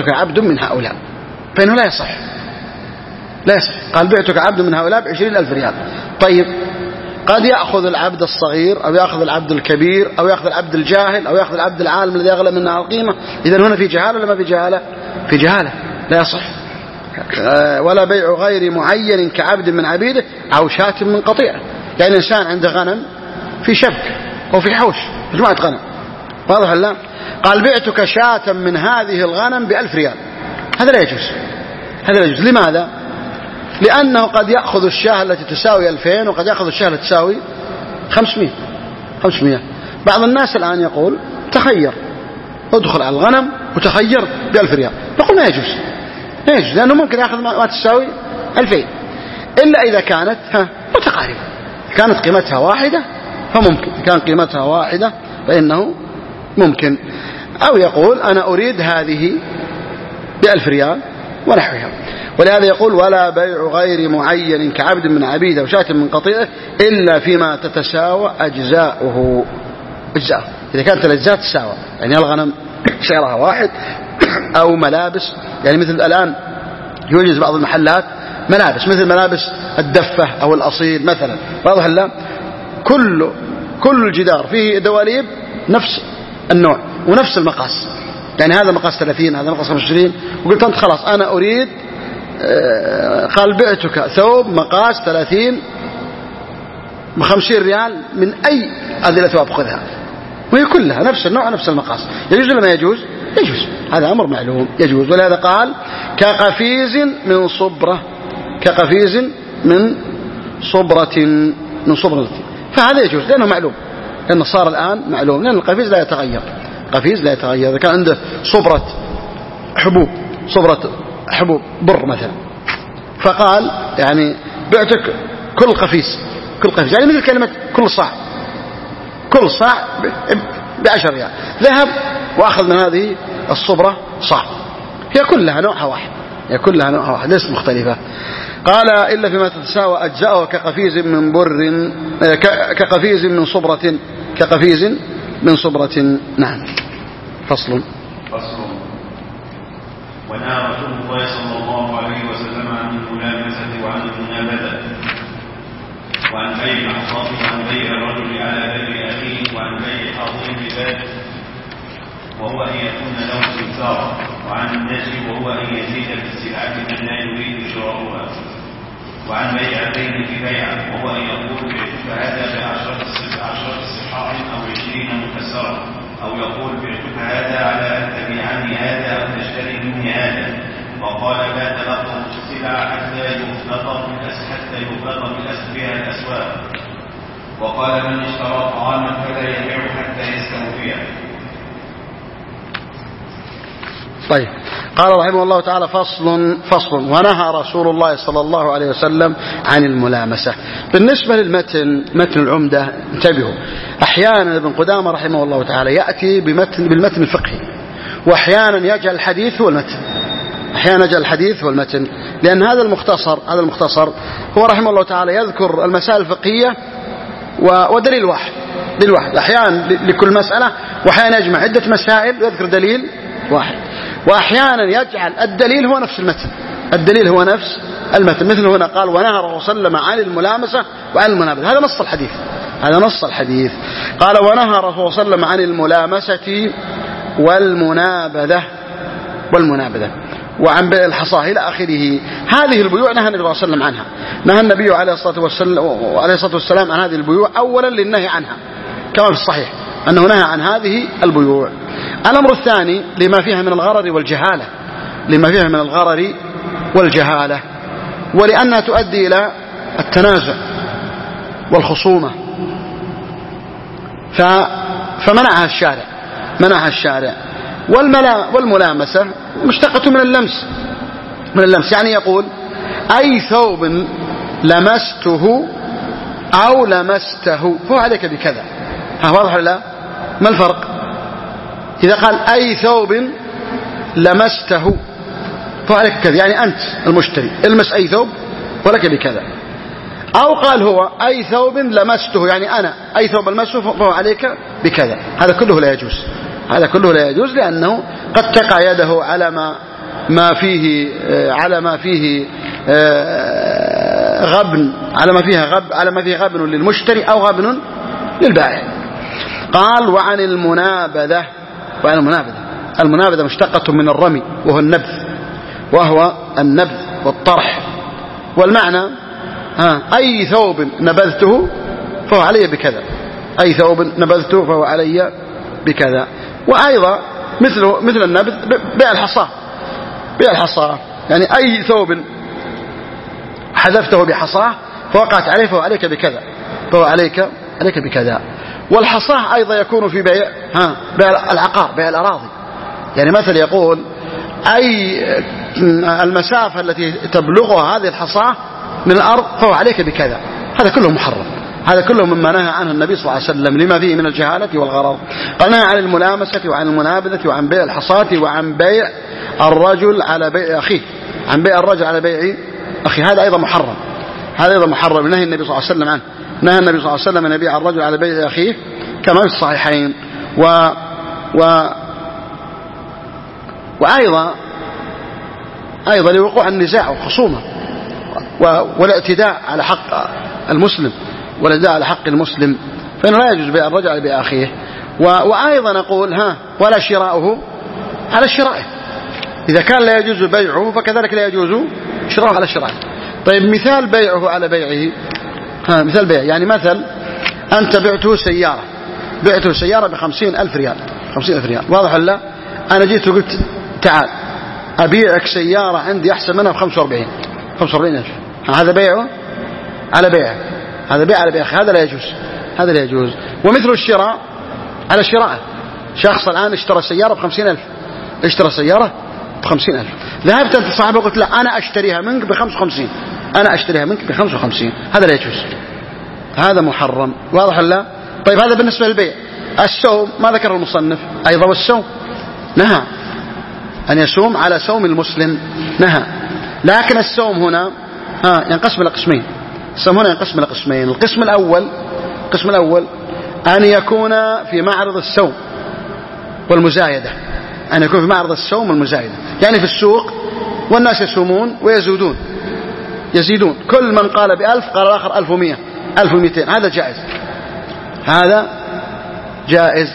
فإنه لا يصح. قال بعتك عبد من هؤلاء ب20,000 ريال. طيب قد يأخذ العبد الصغير أو يأخذ العبد الكبير أو يأخذ العبد الجاهل أو يأخذ العبد العالم الذي أغلى منه القيمة. إذن هنا في جهالة ولا ما في جهالة؟ في جهالة، لا يصح. ولا بيع غير معين كعبد من عبيده أو شاة من قطيعه. يعني إنسان عنده غنم في شبك أو في حوش مجموعة غنم، واضح ولا؟ قال بعتك شاة من هذه الغنم ب1000 ريال، هذا لا يجوز، هذا لا يجوز. لماذا؟ لأنه قد يأخذ الشاة التي تساوي 2000 وقد يأخذ الشاة التي تساوي 500. بعض الناس الآن يقول تخير، ادخل على الغنم وتخير ب1000 ريال. نقول ما يجوز، لا يجوز، لأنه ممكن يأخذ ما تساوي 2000 إلا إذا كانت متقاربة. كانت قيمتها واحدة فممكن، كان قيمتها واحدة فإنه ممكن. أو يقول أنا أريد هذه ب1000 ريال ونحوها. ولهذا يقول ولا بيع غير معين كعبد من عبيده أو شاة من قطيعه إلا فيما تتساوى أجزاؤه. إذا كانت الأجزاء تساوى، يعني الغنم سعرها واحد، أو ملابس، يعني مثل الآن يوجد بعض المحلات ملابس مثل ملابس الدفة أو الأصيل مثلا، واضح لا؟ كل الجدار فيه دواليب نفس النوع ونفس المقاس، يعني هذا مقاس 30 هذا مقاس 25. وقلت أنت خلاص أنا أريد، قال بعتك ثوب مقاس 30 ب50 ريال من أي هذه الأثواب خذها، وهي كلها نفس النوع نفس المقاس. يجوز ولا ما يجوز؟ يجوز، هذا أمر معلوم يجوز. ولهذا قال كقفيز من صبرة، كقفيز من صبرة، فهذا يجوز لأنه معلوم، لأنه صار الآن معلوم، لأن القفيز لا يتغير، قفيز لا يتغير. إذا كان عنده صبرة حبوب بر مثلا، فقال يعني بعتك كل قفيز، يعني مثل كلمة كل صاع ب10 ريال ذهب، وأخذ من هذه الصبرة صاع، هي كلها نوعها واحد، ليست مختلفة. قال إلا فيما تتساوى أجزاؤه كقفيز من بر، كقفيز من صبرة. نعم. فصل. ونهى رسول الله صلى الله عليه وسلم عن الملامسة وعن المنابذة وعن بيع الأحصاف وعن بيع الرجل على بيع أخيه وعن بيع حاضر بباب وهو أن يكون له سمسار، وعن النجم وهو أن يزيد في السلعة من لا يريد شراؤها، وعن بيع الدين في بيع وهو أن يقول بعتك هذا ب10 صحاح أو 20 مكسرة، أو يقول بعتك هذا على أن تبيعني هذا أو تشتري مني هذا. وقال لا تلقوا السلع حتى يفلط بالأسر بها الأسواق. وقال من اشترى طعاما فلا يبيع حتى يستوفيه. طيب، قال رحمه الله تعالى فصل. ونهى رسول الله صلى الله عليه وسلم عن الملامسة. بالنسبة للمتن، متن العمدة، انتبهوا، أحيانا ابن قدامة رحمه الله تعالى يأتي بالمتن الفقهي، وأحيانا يجعل الحديث هو المتن، لأن هذا المختصر هو رحمه الله تعالى يذكر المسائل الفقهية ودليل واحد، أحيانا لكل مسألة، وأحيانا يجمع عدة مسائل ويذكر دليل واحد، وأحيانا يجعل الدليل هو نفس المتن، مثل هنا قال ونهى الرسول صلى الله عليه وسلم عن الملامسة وعن المنابذة، هذا نص الحديث. قال ونهى الرسول صلى الله عليه وسلم عن الملامسة والمنابذة وعن بيع الحصاه إلى آخره. هذه البيوع نهى النبي صلى الله عليه وسلم عنها، نهى النبي عليه الصلاة والسلام عن هذه البيوع أولا للنهي عنها كما في الصحيح أنه نهى عن هذه البيوع. الأمر الثاني لما فيها من الغرر والجهالة، ولأنها تؤدي إلى التنازع والخصومة، فمنعها الشارع. والملامسة مشتقة من اللمس، يعني يقول أي ثوب لمسته أو لمسته فهو عليك بكذا. واضح ولا لا؟ ما الفرق؟ إذا قال أي ثوب لمسته فهو عليك كذا، يعني أنت المشتري المس أي ثوب ولك بكذا. أو قال هو أي ثوب لمسته، يعني أنا أي ثوب لمسته فهو عليك بكذا. هذا كله لا يجوز، لأنه قد تقع يده على ما فيه غبن على ما فيه غبن للمشتري أو غبن للبائع. قال وعن المنابذة. المنابذة مشتقة من الرمي وهو النبذ والطرح، والمعنى أي ثوب نبذته فهو علي بكذا، أي ثوب نبذته فهو علي بكذا. وأيضا مثل النبذ بيع الحصاة، يعني أي ثوب حذفته بحصاة فوقعت عليه فهو عليك بكذا، فهو عليك بكذا. والحصاة أيضا يكون في بيع العقار، بيع الأراضي. يعني مثل يقول أي المسافة التي تبلغها هذه الحصاة من الأرض فهو عليك بكذا. هذا كله محرم، هذا كله مما نهى عنه النبي صلى الله عليه وسلم لما فيه من الجهالة والغرض. قال نهى عن الملامسة وعن المنابذة وعن بيع الحصاة وعن بيع الرجل على بيع أخيه، عن بيع الرجل على بيع أخيه. هذا أيضا محرم، نهي النبي صلى الله عليه وسلم عنه. نهى النبي صلى الله عليه وسلم أن يبيع الرجل على بيع أخيه كما في الصحيحين. وأيضا لوقوع النزاع والخصومة والاعتداء على حق المسلم، فإنه لا يجوز بيع الرجل على بيع أخيه. وأيضا نقول ولا شراؤه على شرائه، إذا كان لا يجوز بيعه فكذلك لا يجوز شراؤه على شرائه. طيب مثال بيعه على بيعه، مثال بيع، يعني مثل أنت بعته سيارة ب50,000 ريال، 50,000 ريال، واضح ولا لا؟ أنا جيت وقلت تعال أبيعك سيارة عندي أحسن منها ب45,000. هذا بيعه على بيعه، هذا بيع على بيع، هذا لا يجوز. ومثل الشراء على شرائه، شخص الآن اشترى سيارة ب50,000، ذهبت أنت صاحبه وقلت لا أنا أشتريها منك ب55، هذا لا يجوز، هذا محرم، واضح ولا لا؟ طيب هذا بالنسبة للبيع. السوم ما ذكر المصنف أيضا، والسوم نهى أن يسوم على سوم المسلم، نهى. لكن السوم هنا ينقسم إلى قسمين. القسم الأول أن يكون في معرض السوم والمزايدة، يعني في السوق والناس يسومون يزيدون، كل من قال ب1000 قال الآخر 1100 1200، هذا جائز.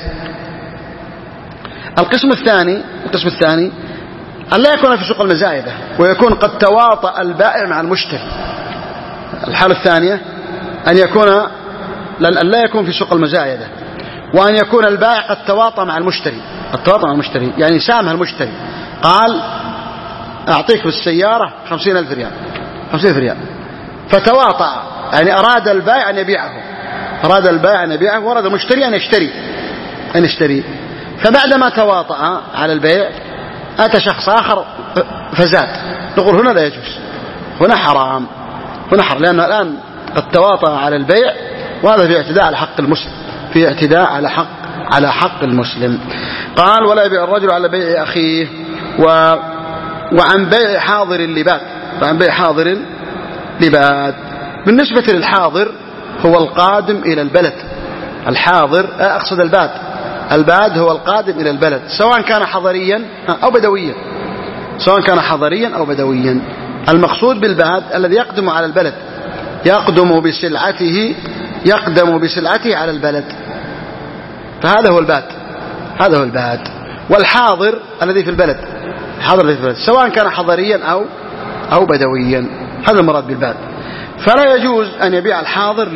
القسم الثاني أن لا يكون في سوق المزايدة ويكون قد تواطأ البائع مع المشتري. الحالة الثانية أن لا يكون في سوق المزايدة، وأن يكون البائع قد تواطأ مع المشتري، يعني سامها المشتري، قال أعطيك بالسيارة 50,000 ريال، فتواطأ، يعني أراد البائع أن يبيعه وأراد المشتري أن يشتري. فبعدما تواطأ على البيع أتى شخص آخر فزاد، نقول هنا لا يجوز، هنا حرام، لأنه الآن قد تواطأ على البيع، وهذا في اعتداء على حق المسلم. قال ولا يبيع الرجل على بيع أخيه. وعن بيع حاضر لباد. بالنسبة للحاضر هو القادم إلى البلد، الباد هو القادم إلى البلد، سواء كان حضريا أو بدويا. المقصود بالباد الذي يقدم على البلد، يقدم بسلعته على البلد، فهذا هو الباد. والحاضر الذي في البلد، سواء كان حضريا أو بدويا، هذا المراد بالباد. فلا يجوز أن يبيع الحاضر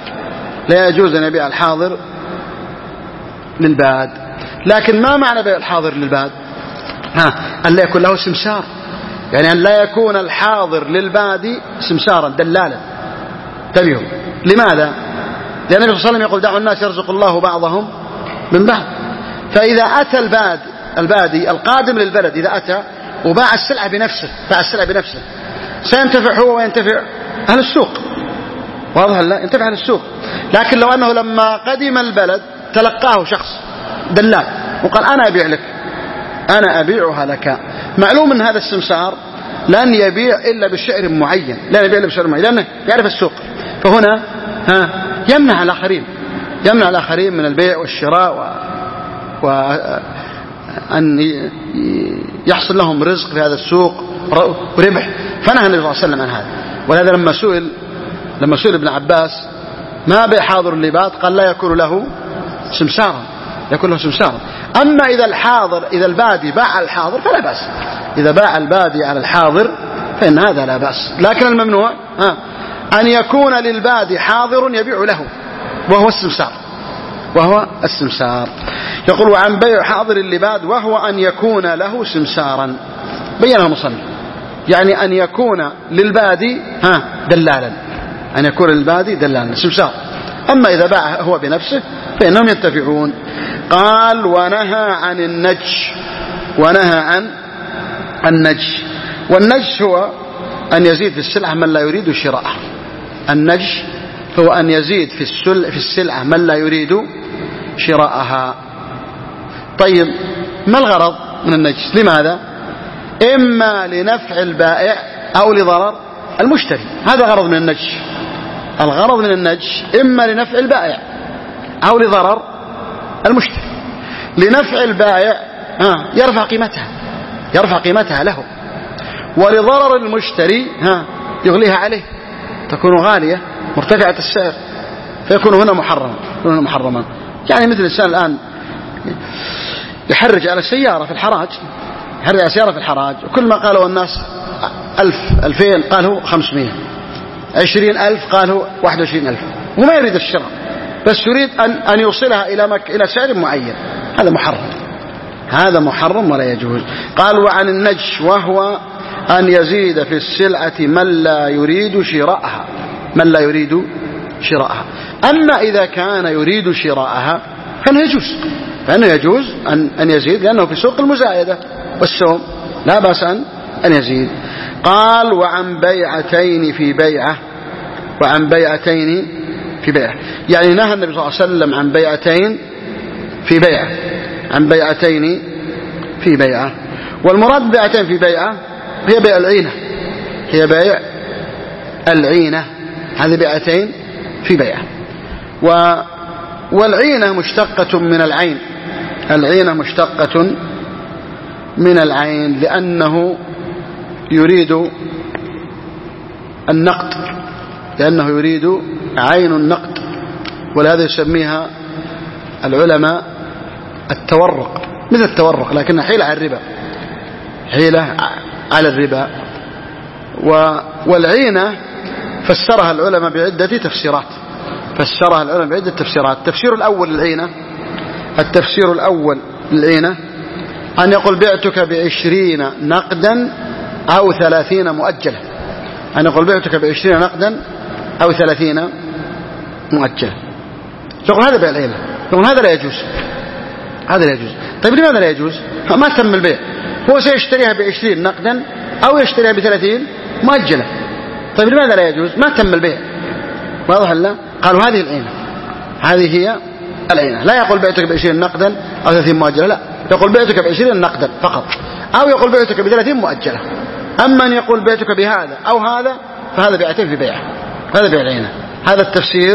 للباد، لكن ما معنى بيع الحاضر للباد؟ أن لا يكون له سمسار، يعني أن لا يكون الحاضر للباد سمسارا دلالا. تبعوا لماذا؟ لأن النبي صلى الله عليه وسلم يقول دعوا الناس يرزق الله بعضهم من بعض. فإذا أتى البادي القادم للبلد، إذا أتى وباع السلعة بنفسه سينتفع هو وينتفع أهل السوق، واضح لا؟ ينتفع أهل السوق. لكن لو أنه لما قدم البلد تلقاه شخص دلال وقال أنا أبيعها لك، معلوم أن هذا السمسار لن يبيع إلا بشعر معين، لأنه يعرف السوق، فهنا يمنع الآخرين من البيع والشراء وأن يحصل لهم رزق في هذا السوق وربح. فنهى النبي صلى الله عليه وسلم عن هذا. ولهذا لما سئل ابن عباس ما بيع حاضر اللباد قال لا يكون له سمسارا، يكون له سمسارا. أما إذا البادي باع الحاضر فلا بأس، إذا باع البادي على الحاضر فإن هذا لا بأس. لكن الممنوع أن يكون للبادي حاضر يبيع له وهو السمسار. يقول وعن بيع حاضر اللباد وهو أن يكون له سمسارا، بينها مصنف، يعني أن يكون للبادي دلالا، أن يكون للبادي دلالا سمسار. أما إذا باع هو بنفسه فإنهم ينتفعون. قال ونهى عن النجش. والنجش هو أن يزيد في السلعة من لا يريد شراءها. النجش هو أن يزيد في السلعة من لا يريد شراءها. طيب ما الغرض من النجش؟ لماذا؟ إما لنفع البائع أو لضرر المشتري. هذا غرض من النجش. الغرض من النجش إما لنفع البائع أو لضرر المشتري. لنفع البائع يرفع قيمتها له، ولضرر المشتري يغليها عليه، تكون غالية مرتفعة السعر، فيكون هنا محرما. يعني مثل الإنسان الآن يحرج على سيارة في الحراج، وكل ما قالوا الناس 1000 2000 قالوا 500، 20,000 قالوا 21,000، وما يريد الشراء بس يريد أن يوصلها إلى سعر معين. هذا محرم ولا يجوز. قال وعن النجش وهو أن يزيد في السلعة من لا يريد شراءها. أما إذا كان يريد شراءها فإنه يجوز أن يزيد، لأنه في سوق المزايدة والسوم لا بأس أن يزيد. قال وعن بيعتين في بيعة. يعني نهى النبي صلى الله عليه وسلم عن بيعتين في بيعة. والمراد بيعتين في بيعة هي بيع العينة. هذه بيعتين في بيعة. والعينة مشتقة من العين، لأنه يريد النقد، لأنه يريد عين النقد، ولهذا يسميها العلماء التورق، مثل التورق لكنها حيلة على الربا. والعينة فسرها العلماء بعدة تفسيرات. التفسير الأول للعينة أن يقول بعتك ب20 نقدا أو 30 مؤجلة. تقول هذا بيع العينة، تقول هذا لا يجوز. طيب لماذا لا يجوز؟ ما تم البيع، هو سيشتريها ب20 نقدا أو يشتريها ب30 مؤجلة. طيب لماذا لا يجوز؟ ما تم البيع. واضح لا؟ قالوا هذه هي العينة. لا يقول بعتك ب20 نقدا أو 30 مؤجلة، لا، يقول بعتك ب20 نقدا فقط، أو يقول بعتك ب30 مؤجلة. أما أن يقول بعتك بهذا أو هذا فهذا بيعتين في بيعه، هذا بيع العينة. هذا التفسير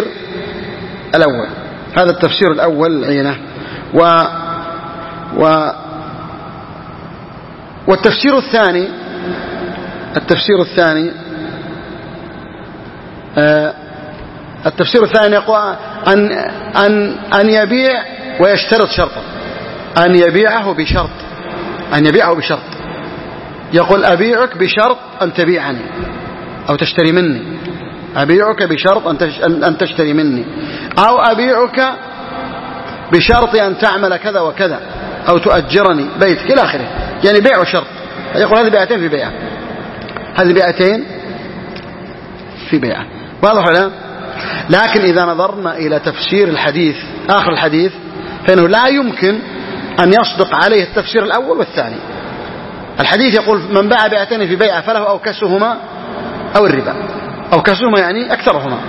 الأول العينة. والتفسير الثاني يقول أن يبيع ويشترط شرطا، أن يبيعه بشرط. يقول أبيعك بشرط أن تبيعني أو تشتري مني، أبيعك بشرط أن تشتري مني، أو أبيعك بشرط أن تعمل كذا وكذا، أو تؤجرني بيتك إلى آخره. يعني بيع وشرط. يقول هذه بيعتين في بيعة. واضح ولا؟ لكن إذا نظرنا إلى تفسير الحديث آخر الحديث فإنه لا يمكن أن يصدق عليه التفسير الأول والثاني. الحديث يقول من باع بيعتين في بيعة فله أوكسهما أو الربا. أوكسهما يعني أكثرهما،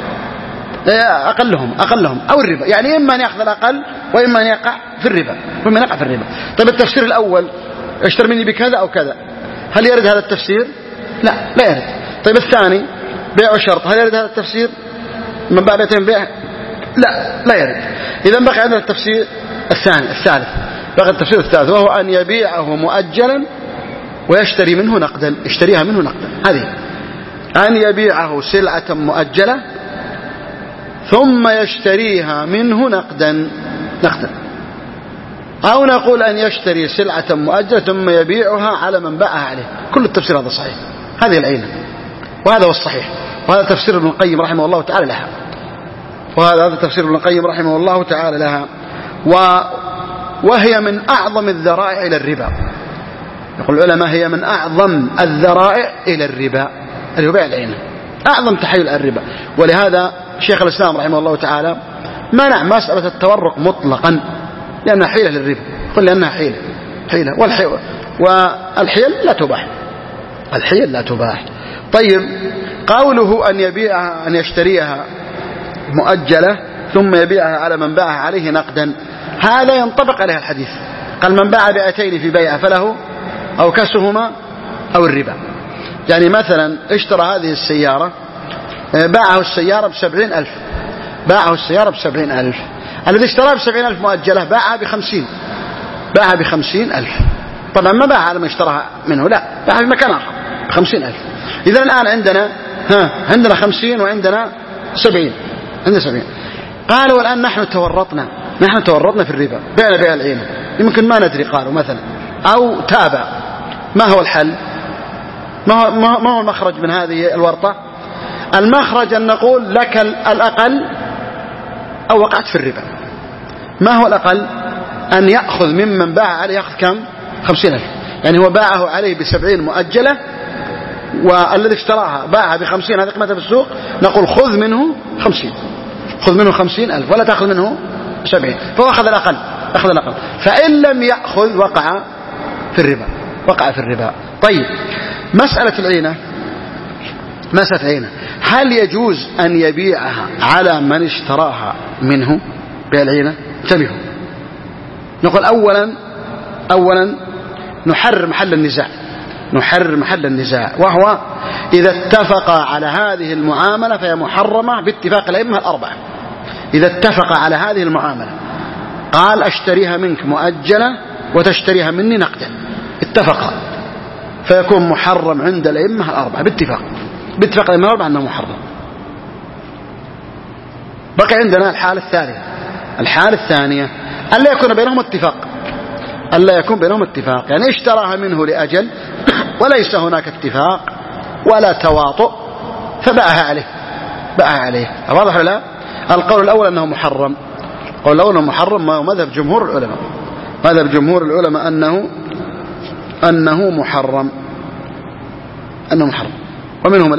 أقلهم أو الربا، يعني إما أن يأخذ الأقل وإما أن يقع في الربا. طيب التفسير الأول اشتر مني بكذا أو كذا، هل يرد هذا التفسير؟ لا يرد. طيب الثاني بيع وشرط، هل يرد هذا التفسير؟ من باع بيعتين بيع؟ لا يرد. إذا بقي عندنا التفسير الثالث، بقي التفسير الثالث، وهو أن يبيعه مؤجلا ويشتريها منه نقدا. هذه أن يبيعه سلعة مؤجلة ثم يشتريها منه نقدا، أو نقول أن يشتري سلعة مؤجلة ثم يبيعها على من باعها عليه. كل التفسير هذا صحيح، هذه العينة، وهذا هو الصحيح، وهذا تفسير ابن القيم رحمه الله تعالى لها، وهذا تفسير ابن القيم رحمه الله تعالى لها. وهي من أعظم الذرائع إلى الربا. يقول العلماء هي من أعظم الذرائع إلى الربا، اللي هو بيع العينة، أعظم تحيل الربا. ولهذا شيخ الإسلام رحمه الله تعالى منع مسألة التورق مطلقا، لأنها حيلة للربا، يقول لأنها حيلة والحيل لا تباح، الحيل لا تباح. طيب، قوله أن يشتريها مؤجلة ثم يبيعها على من باعها عليه نقدا، هذا ينطبق عليها الحديث، قال من باع بيعتين في بيعة فله أو كسهما أو الربا. يعني مثلا اشترى هذه السيارة، باعه السيارة ب70,000، باعه السيارة ب70,000، الذي اشتراها ب70,000 مؤجلة باعها ب50,000. طبعا ما باعها على من اشتراها منه، لا، باعها في مكان آخر ب50,000. إذا الآن عندنا 50 وعندنا 70، عندنا 70. قالوا الآن نحن تورطنا في الربا، بعنا بيع العينة، يمكن ما ندري، قالوا مثلا، أو تابع. ما هو الحل؟ ما هو المخرج من هذه الورطة؟ المخرج أن نقول لك الأقل أو وقعت في الربا. ما هو الأقل؟ أن يأخذ ممن باع عليه، يأخذ كم؟ 50,000. يعني هو باعه عليه ب70 مؤجلة، والذي اشتراها باعها ب50، هذا قيمتها في السوق، نقول خذ منه 50، خذ منه 50,000 ولا تأخذ منه 70، فهو أخذ الأقل. فإن لم يأخذ وقع في الربا. طيب، مسألة العينة، هل يجوز أن يبيعها على من اشتراها منه بالعينة؟ انتبهوا، نقول أولا نحرر محل النزاع، وهو إذا اتفق على هذه المعاملة فهي محرمة باتفاق الأئمة الأربعة. إذا اتفق على هذه المعاملة، قال أشتريها منك مؤجلة وتشتريها مني نقدا، اتفقا، فيكون محرم عند الأئمة الأربعة باتفاق الأئمة الأربعة أنه محرم. بقي عندنا الحالة الثانية ألا يكون بينهم اتفاق، يعني اشتراها منه لأجل وليس هناك اتفاق ولا تواطؤ فباعها عليه. واضح ولا لا؟ القول الأول أنه محرم، ما هو مذهب جمهور العلماء، أنه محرم، ومنهم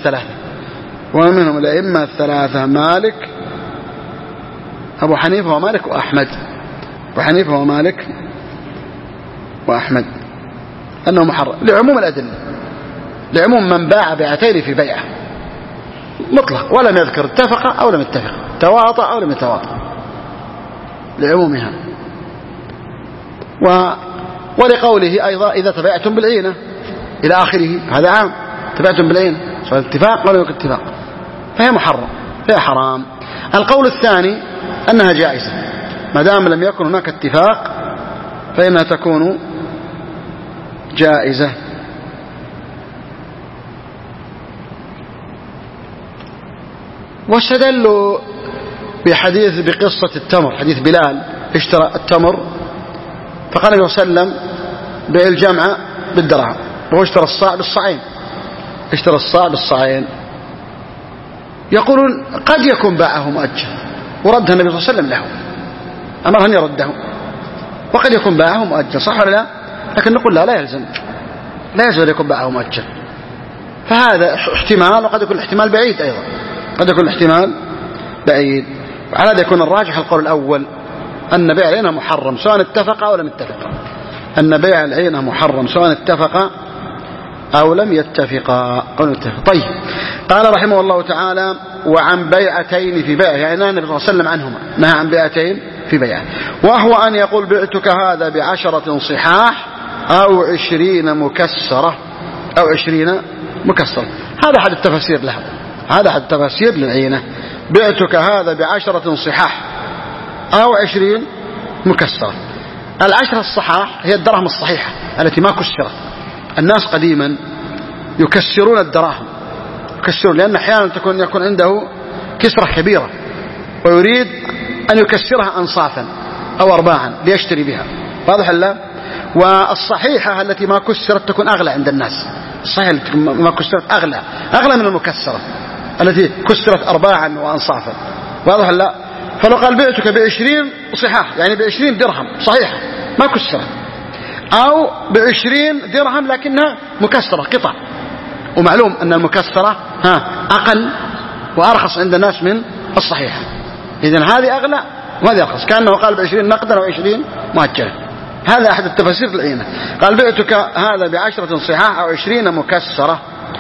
الأئمة الثلاثة، مالك، أبو حنيفة ومالك وأحمد، أنه محرم لعموم الأدلة، لعموم من باع بيعتين في بيعة مطلق، ولم يذكر اتفق أو لم يتفق، تواطأ أو لم يتواطأ، لعمومها. ولقوله أيضا إذا تبعتم بالعينة إلى آخره، هذا عام، تبعتم بالعينة سواء اتفاق أو لم يكن اتفاق، فهي محرم، فهي حرام. القول الثاني أنها جائزة، ما دام لم يكن هناك اتفاق فإنها تكون جائزة. واستدلوا بقصة التمر، حديث بلال اشترى التمر فقال النبي صلى الله عليه وسلم بيع الجمع بالدرهم، وهو اشترى الصاع بالصاعين. يقولون قد يكون باعه مؤجل وردها النبي صلى الله عليه وسلم له، أمره أن يرده، وقد يكون باعه مؤجل، صح ولا لا؟ لكن نقول لا يلزم أن يكون باعه مؤجل، فهذا احتمال، وقد يكون الاحتمال بعيد أيضا، وعلى هذا يكون الراجح القول الأول أن بيع العينة محرم سواء اتفق أو لم يتفق، طيب، قال رحمه الله تعالى: وعن بيعتين في بيعه، يعني النبي صلى الله عليه وسلم عنهما، نهى عن بيعتين في بيعه، وهو أن يقول بعتك هذا ب10 صحاح أو 20 مكسرة. هذا أحد التفاسير لها، هذا أحد التفاسير للعينة، بعتك هذا ب10 صحاح أو 20 مكسرة. 10 الصحاح هي الدراهم الصحيحة التي ما كسرت. الناس قديما يكسرون الدراهم يكسرون، لأن أحيانا يكون عنده كسرة كبيرة ويريد أن يكسرها أنصافا أو أرباعا ليشتري بها، واضح لا؟ والصحيحة التي ما كسرت تكون أغلى عند الناس، الصحيحة التي ما كسرت أغلى من المكسرة التي كسرت أرباعا وأنصافا، واضح لا؟ فلو قال بعتك ب20 صحاح، يعني ب20 درهم صحيحة ما كسرت، أو ب20 درهم لكنها مكسرة قطع، ومعلوم أن المكسرة أقل وأرخص عند الناس من الصحيحة، إذن هذه أغلى وهذه أرخص، كأنه قال ب20 نقدا و20 مؤجلا. هذا أحد التفاسير العينة، قال بعتك هذا ب10 صحاح أو 20 مكسرة،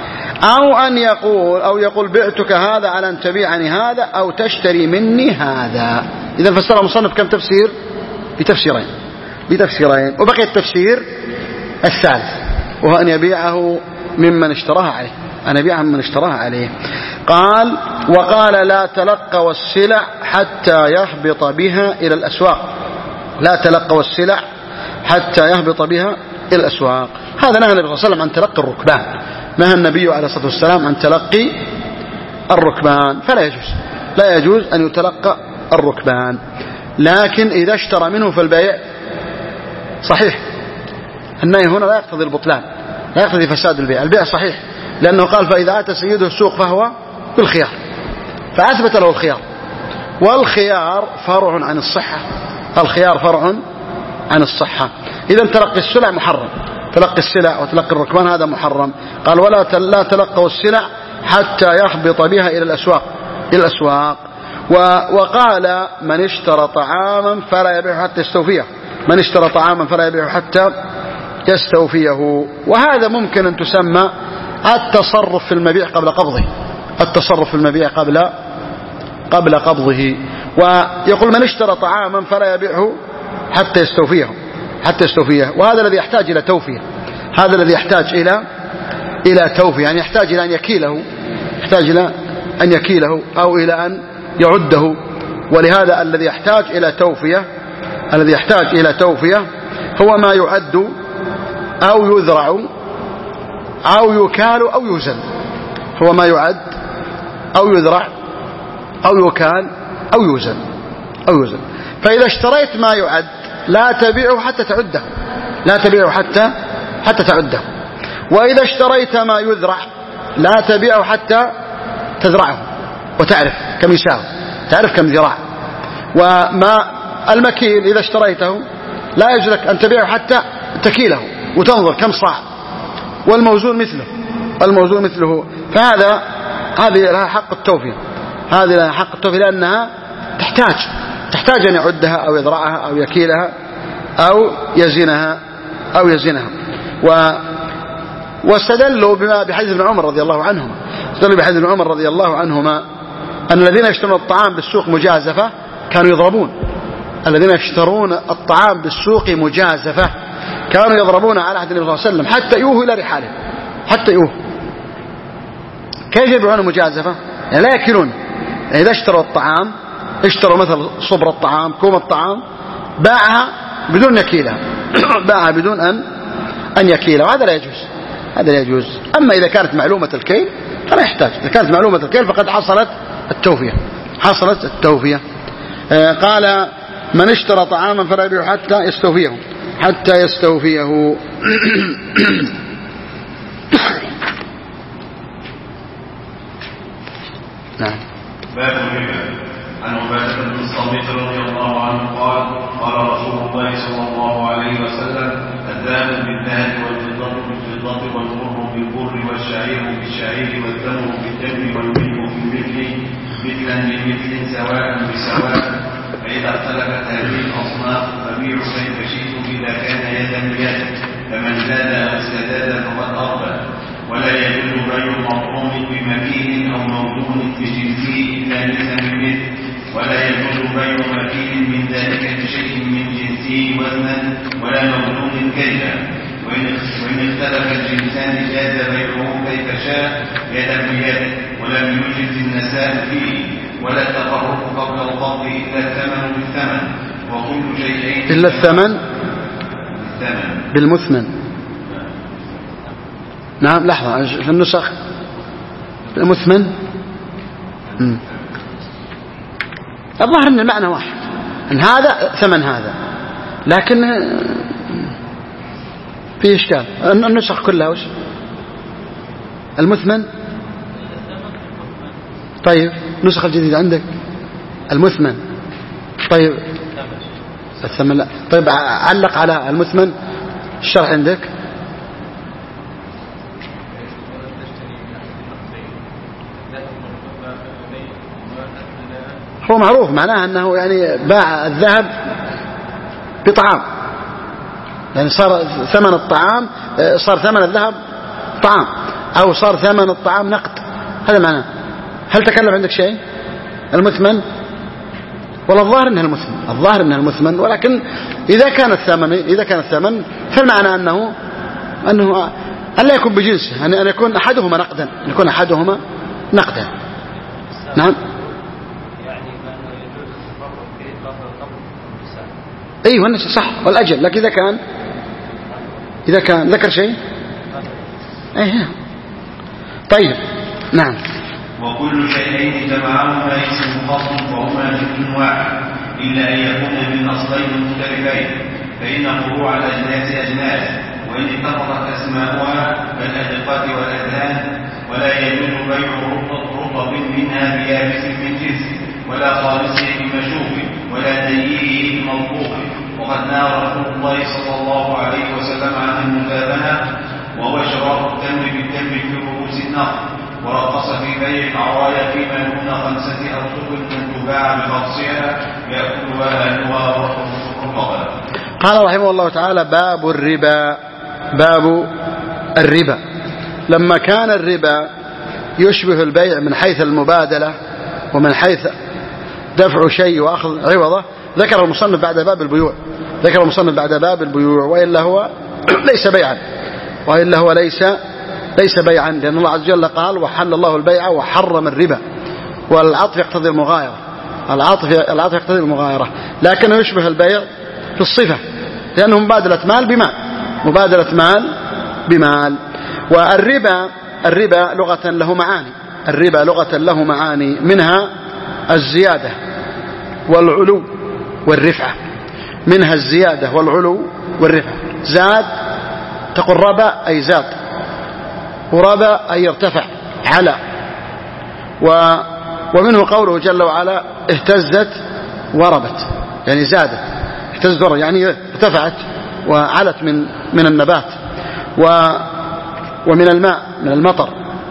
أو يقول بعتك هذا على أن تبيعني هذا أو تشتري مني هذا. إذا فسر المصنف كم تفسير؟ بتفسيرين، وبقي التفسير الثالث وهو أن يبيعه ممن اشتراها عليه، قال وقال لا تلقوا السلع حتى يهبط بها إلى الأسواق، هذا نهى النبي صلى الله عليه وسلم عن تلقي الركبان، نهى النبي عليه الصلاة والسلام عن تلقي الركبان، لا يجوز أن يتلقى الركبان، لكن إذا اشترى منه فالبيع صحيح. النهي هنا لا يقتضي البطلان، لا يقتضي فساد البيع صحيح، لأنه قال فإذا أتى سيده السوق فهو بالخيار، فأثبت له الخيار، والخيار فرع عن الصحة، إذا تلقي السلع محرم، تلقي السلع وتلقي الركبان هذا محرم. قال لا تلقوا السلع حتى يهبط بها إلى الأسواق. وقال من اشترى طعاما فلا يبيع حتى يستوفيه، وهذا ممكن أن تسمى التصرف في المبيع قبل قبضه، ويقول من اشترى طعاما فلا يبيعه حتى يستوفيه، وهذا الذي يحتاج إلى توفية، يعني يحتاج إلى أن يكيله أو إلى أن يعده، ولهذا الذي يحتاج إلى توفية هو ما يعد أو يذرع أو يكال أو يوزن، فإذا اشتريت ما يعد لا تبيعه حتى تعده، وإذا اشتريت ما يذرع لا تبيعه حتى تزرعه وتعرف كم يساوي، تعرف كم ذراع. وما المكيل إذا اشتريته لا يجوز لك أن تبيعه حتى تكيله وتنظر كم صاع، والموزون مثله، هذه لها حق التوفية، لأنها تحتاج أن يعدها أو يذرعها أو يكيلها أو يزنها. واستدلوا بحديث ابن عمر رضي الله عنهما أن الذين يشترون الطعام بالسوق مجازفة كانوا يضربون، كانوا يضربون على عهد النبي صلى الله عليه وسلم حتى يوهوا إلى رحالهم، كيف يبيعون مجازفة؟ يعني لا يكيلون، يعني إذا اشتروا الطعام، اشتروا مثل صبر الطعام، كوم الطعام، باعها بدون يكيلها بدون أن يكيلها، وهذا لا يجوز. أما إذا كانت معلومة الكيل فلا يحتاج، إذا كانت معلومة الكيل فقد حصلت التوفية. قال من اشترى طعاما فلا يبيع حتى يستوفيه. نعم. باب الربا. عن عبادة بن الصامت رضي الله عنه قال قال رسول الله صلى الله عليه وسلم الذهب بالذهب والفضة بالفضة والبر بالبر والشعير بالشعير والتمر بالتمر والملك بالملك مثلا بمثل سواء بسواء، فإذا اختلفت هذه الأصناف فبيعوا كيف شئتم إذا كان يدا بيد، فمن زاد أو استزاد فقد أربى. ولا يجوز بيع مطعوم بمكين أو موضوع بجنسه إلا مثل بمثل، ولا يجوز بيع مكين من ذلك بشيء من جنسه وزنا ولا موضوع كيلا، وإن اختلف الجنسان جاز بيعه كيف شاء يدا بيد، ولم يوجد النساء فيه، ولا التفرق قبل القبض إلا الثمن بالثمن، وكل شيئين إلا الثمن بالمثمن. نعم، لحظة في النسخ المثمن الظاهر أن المعنى واحد، أن هذا ثمن هذا، لكن في إشكال. النسخ كلها وش المثمن؟ طيب نسخ الجديد عندك المثمن. طيب الثمن لا. طيب علق على المثمن الشرح عندك. هو معروف معناه أنه يعني باع الذهب بطعام، يعني صار ثمن الطعام، صار ثمن الذهب طعام، أو صار ثمن الطعام نقد، هذا معناه. هل تكلم عندك شيء المثمن؟ ولا الظاهر أنها المثمن، الظاهر أنها المثمن، ولكن إذا كان الثمن فالمعنى أنه أن لا يكون بجنسه، أن يكون أحدهما نقدا، أن يكون أحدهما نقدا. نعم. أيوة النسخ صح والأجل، لكن إذا كان ذكر شيء أيه. طيب نعم. وكل شيئين جمعهما اسم خاص فهما جنس واحد إلا أن يكون من أصلين مختلفين، فإن فروع الأجناس أجناس، وإن اتفقت أسماؤها كالأدقات والأذهان، ولا يجوز بيع رطب منها بيابس من جنس، ولا خالصه بمشوب، ولا ديئه بموقوف. وقد نهى رسول الله صلى الله عليه وسلم عن المزابنة، وهو شراء التمر بالتمر في رؤوس النخل، ورخص في بيع العرايا فيما دون 5 أوسق أن تباع بخاصها يأكلها أهلها رطبا. قال رحمه الله تعالى: باب الربا. لما كان الربا يشبه البيع من حيث المبادلة ومن حيث دفع شيء وأخذ عوضه، ذكر المصنف بعد باب البيوع، وإلا هو ليس بيعا، لأن الله عز وجل قال: وحل الله البيع وحرم الربا، والعطف يقتضي المغايرة، العطف يقتضي المغايرة، لكنه يشبه البيع في الصفة، لأنه مبادلة مال بمال. والربا لغة له معاني، منها الزيادة والعلو والرفعة، زاد تقول ربا أي زاد، وربا أي ارتفع على. ومنه قوله جل وعلا: اهتزت وربت، يعني زادت، اهتزت وربت يعني ارتفعت وعلت من النبات ومن الماء، من المطر.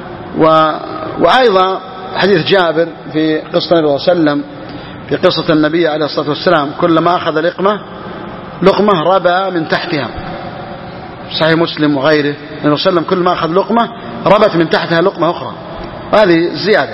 وأيضا حديث جابر في قصة النبي صلى الله عليه وسلم، في قصة النبي عليه الصلاة والسلام: كلما أخذ لقمة ربى من تحتها، صحيح مسلم وغيره، النبي صلى الله عليه وسلم كل ما أخذ لقمة ربت من تحتها لقمة أخرى، هذه زيادة.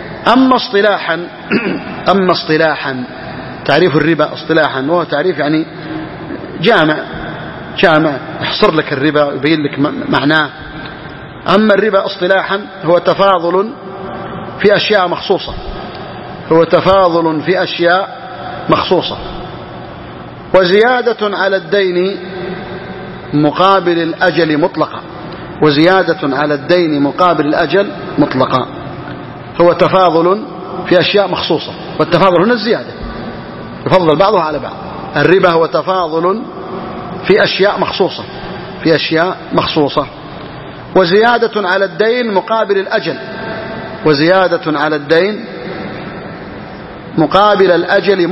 أما اصطلاحا تعريف الربا اصطلاحا، وهو تعريف يعني جامع يحصر لك الربا ويبين لك معناه. أما الربا اصطلاحا هو تفاضل في أشياء مخصوصة، وزيادة على الدين مقابل الأجل مطلقا، هو تفاضل في أشياء مخصوصة، والتفاضل هنا الزيادة، يفضل بعضها على بعض. الربا هو تفاضل في أشياء مخصوصة، وزيادة على الدين مقابل الأجل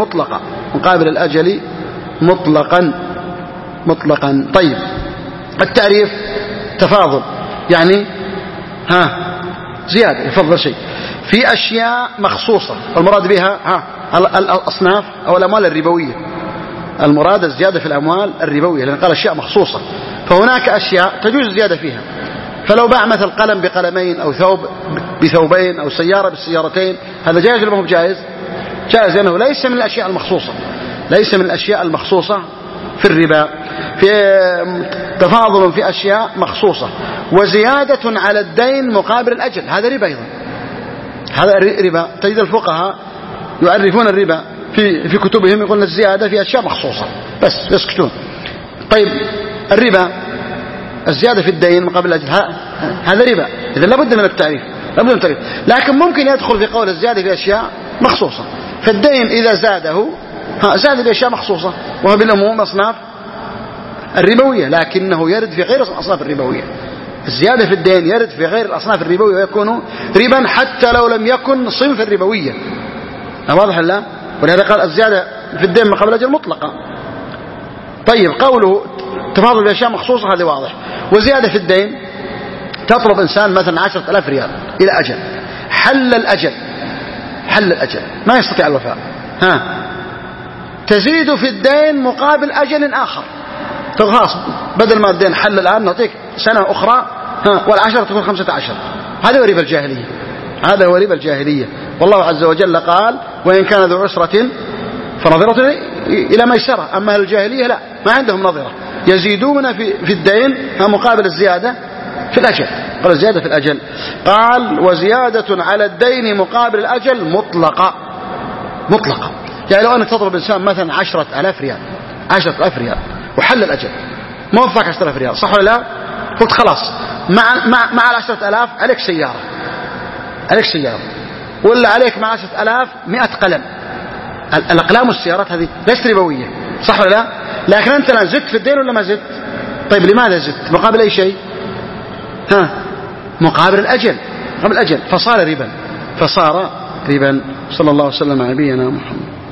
مطلقا. طيب، التعريف تفاضل يعني زيادة، يفضل شيء في أشياء مخصوصة، المراد بها الأصناف أو الأموال الربوية، المراد الزيادة في الأموال الربوية، لأن قال أشياء مخصوصة، فهناك أشياء تجوز الزيادة فيها. فلو باع مثل قلم بقلمين أو ثوب بثوبين أو سيارة بالسيارتين، هذا جائز ولا ما هو جائز؟ لأنه ليس من الأشياء المخصوصة في الربا. في تفاضل في أشياء مخصوصة، وزيادة على الدين مقابل الأجل، هذا ربا أيضا، هذا ربا. تجد الفقهاء يعرفون الربا في كتبهم، يقولون الزيادة في أشياء مخصوصة بس يسكتون. طيب، الربا الزيادة في الدين مقابل الأجل، هذا ربا، إذا لابد من التعريف. لابد من تغيير. لكن ممكن يدخل في قول الزيادة في أشياء مخصوصة. فالدين إذا زاده زاد بأشياء مخصوصة، وهو بالعموم أصناف الربوية، لكنه يرد في غير الأصناف الربوية. الزيادة في الدين يرد في غير الأصناف الربوية ويكون ربا حتى لو لم يكن صنف الربوية. واضح لا؟ ولهذا قال الزيادة في الدين من قبل أجل مطلقة. طيب قوله تفاضل بأشياء مخصوصة هذا واضح. وزيادة في الدين تطلب إنسان مثلا 10,000 ريال إلى أجل، حل الأجل ما يستطيع الوفاء، تزيد في الدين مقابل أجل آخر، خلاص بدل ما الدين حل الآن نعطيك سنة أخرى والعشرة تكون 15. هذا هو ربا الجاهلية، هذا هو ربا الجاهلية. والله عز وجل قال وإن كان ذو عسرة فنظرة إلى ميسرة. أما أهل الجاهلية لا، ما عندهم نظرة، يزيدون في الدين مقابل الزيادة في الأجل. قال الزيادة في الأجل، قال وزيادة على الدين مقابل الأجل مطلقة. يعني لو أنك تطلب إنسان مثلا 10,000 ريال 10,000 ريال وحل الأجل، ما وفاك 10,000 ريال، صح ولا لا؟ قلت خلاص مع 10,000 عليك سيارة ولا عليك مع 10,000 100 قلم. الأقلام والسيارات هذه ليست ربوية، صح ولا لا؟ لكن أنت الآن زدت في الدين ولا ما زدت؟ طيب لماذا زدت؟ مقابل أي شيء؟ مقابل الأجل، فصار ربا. صلى الله وسلم على نبينا محمد.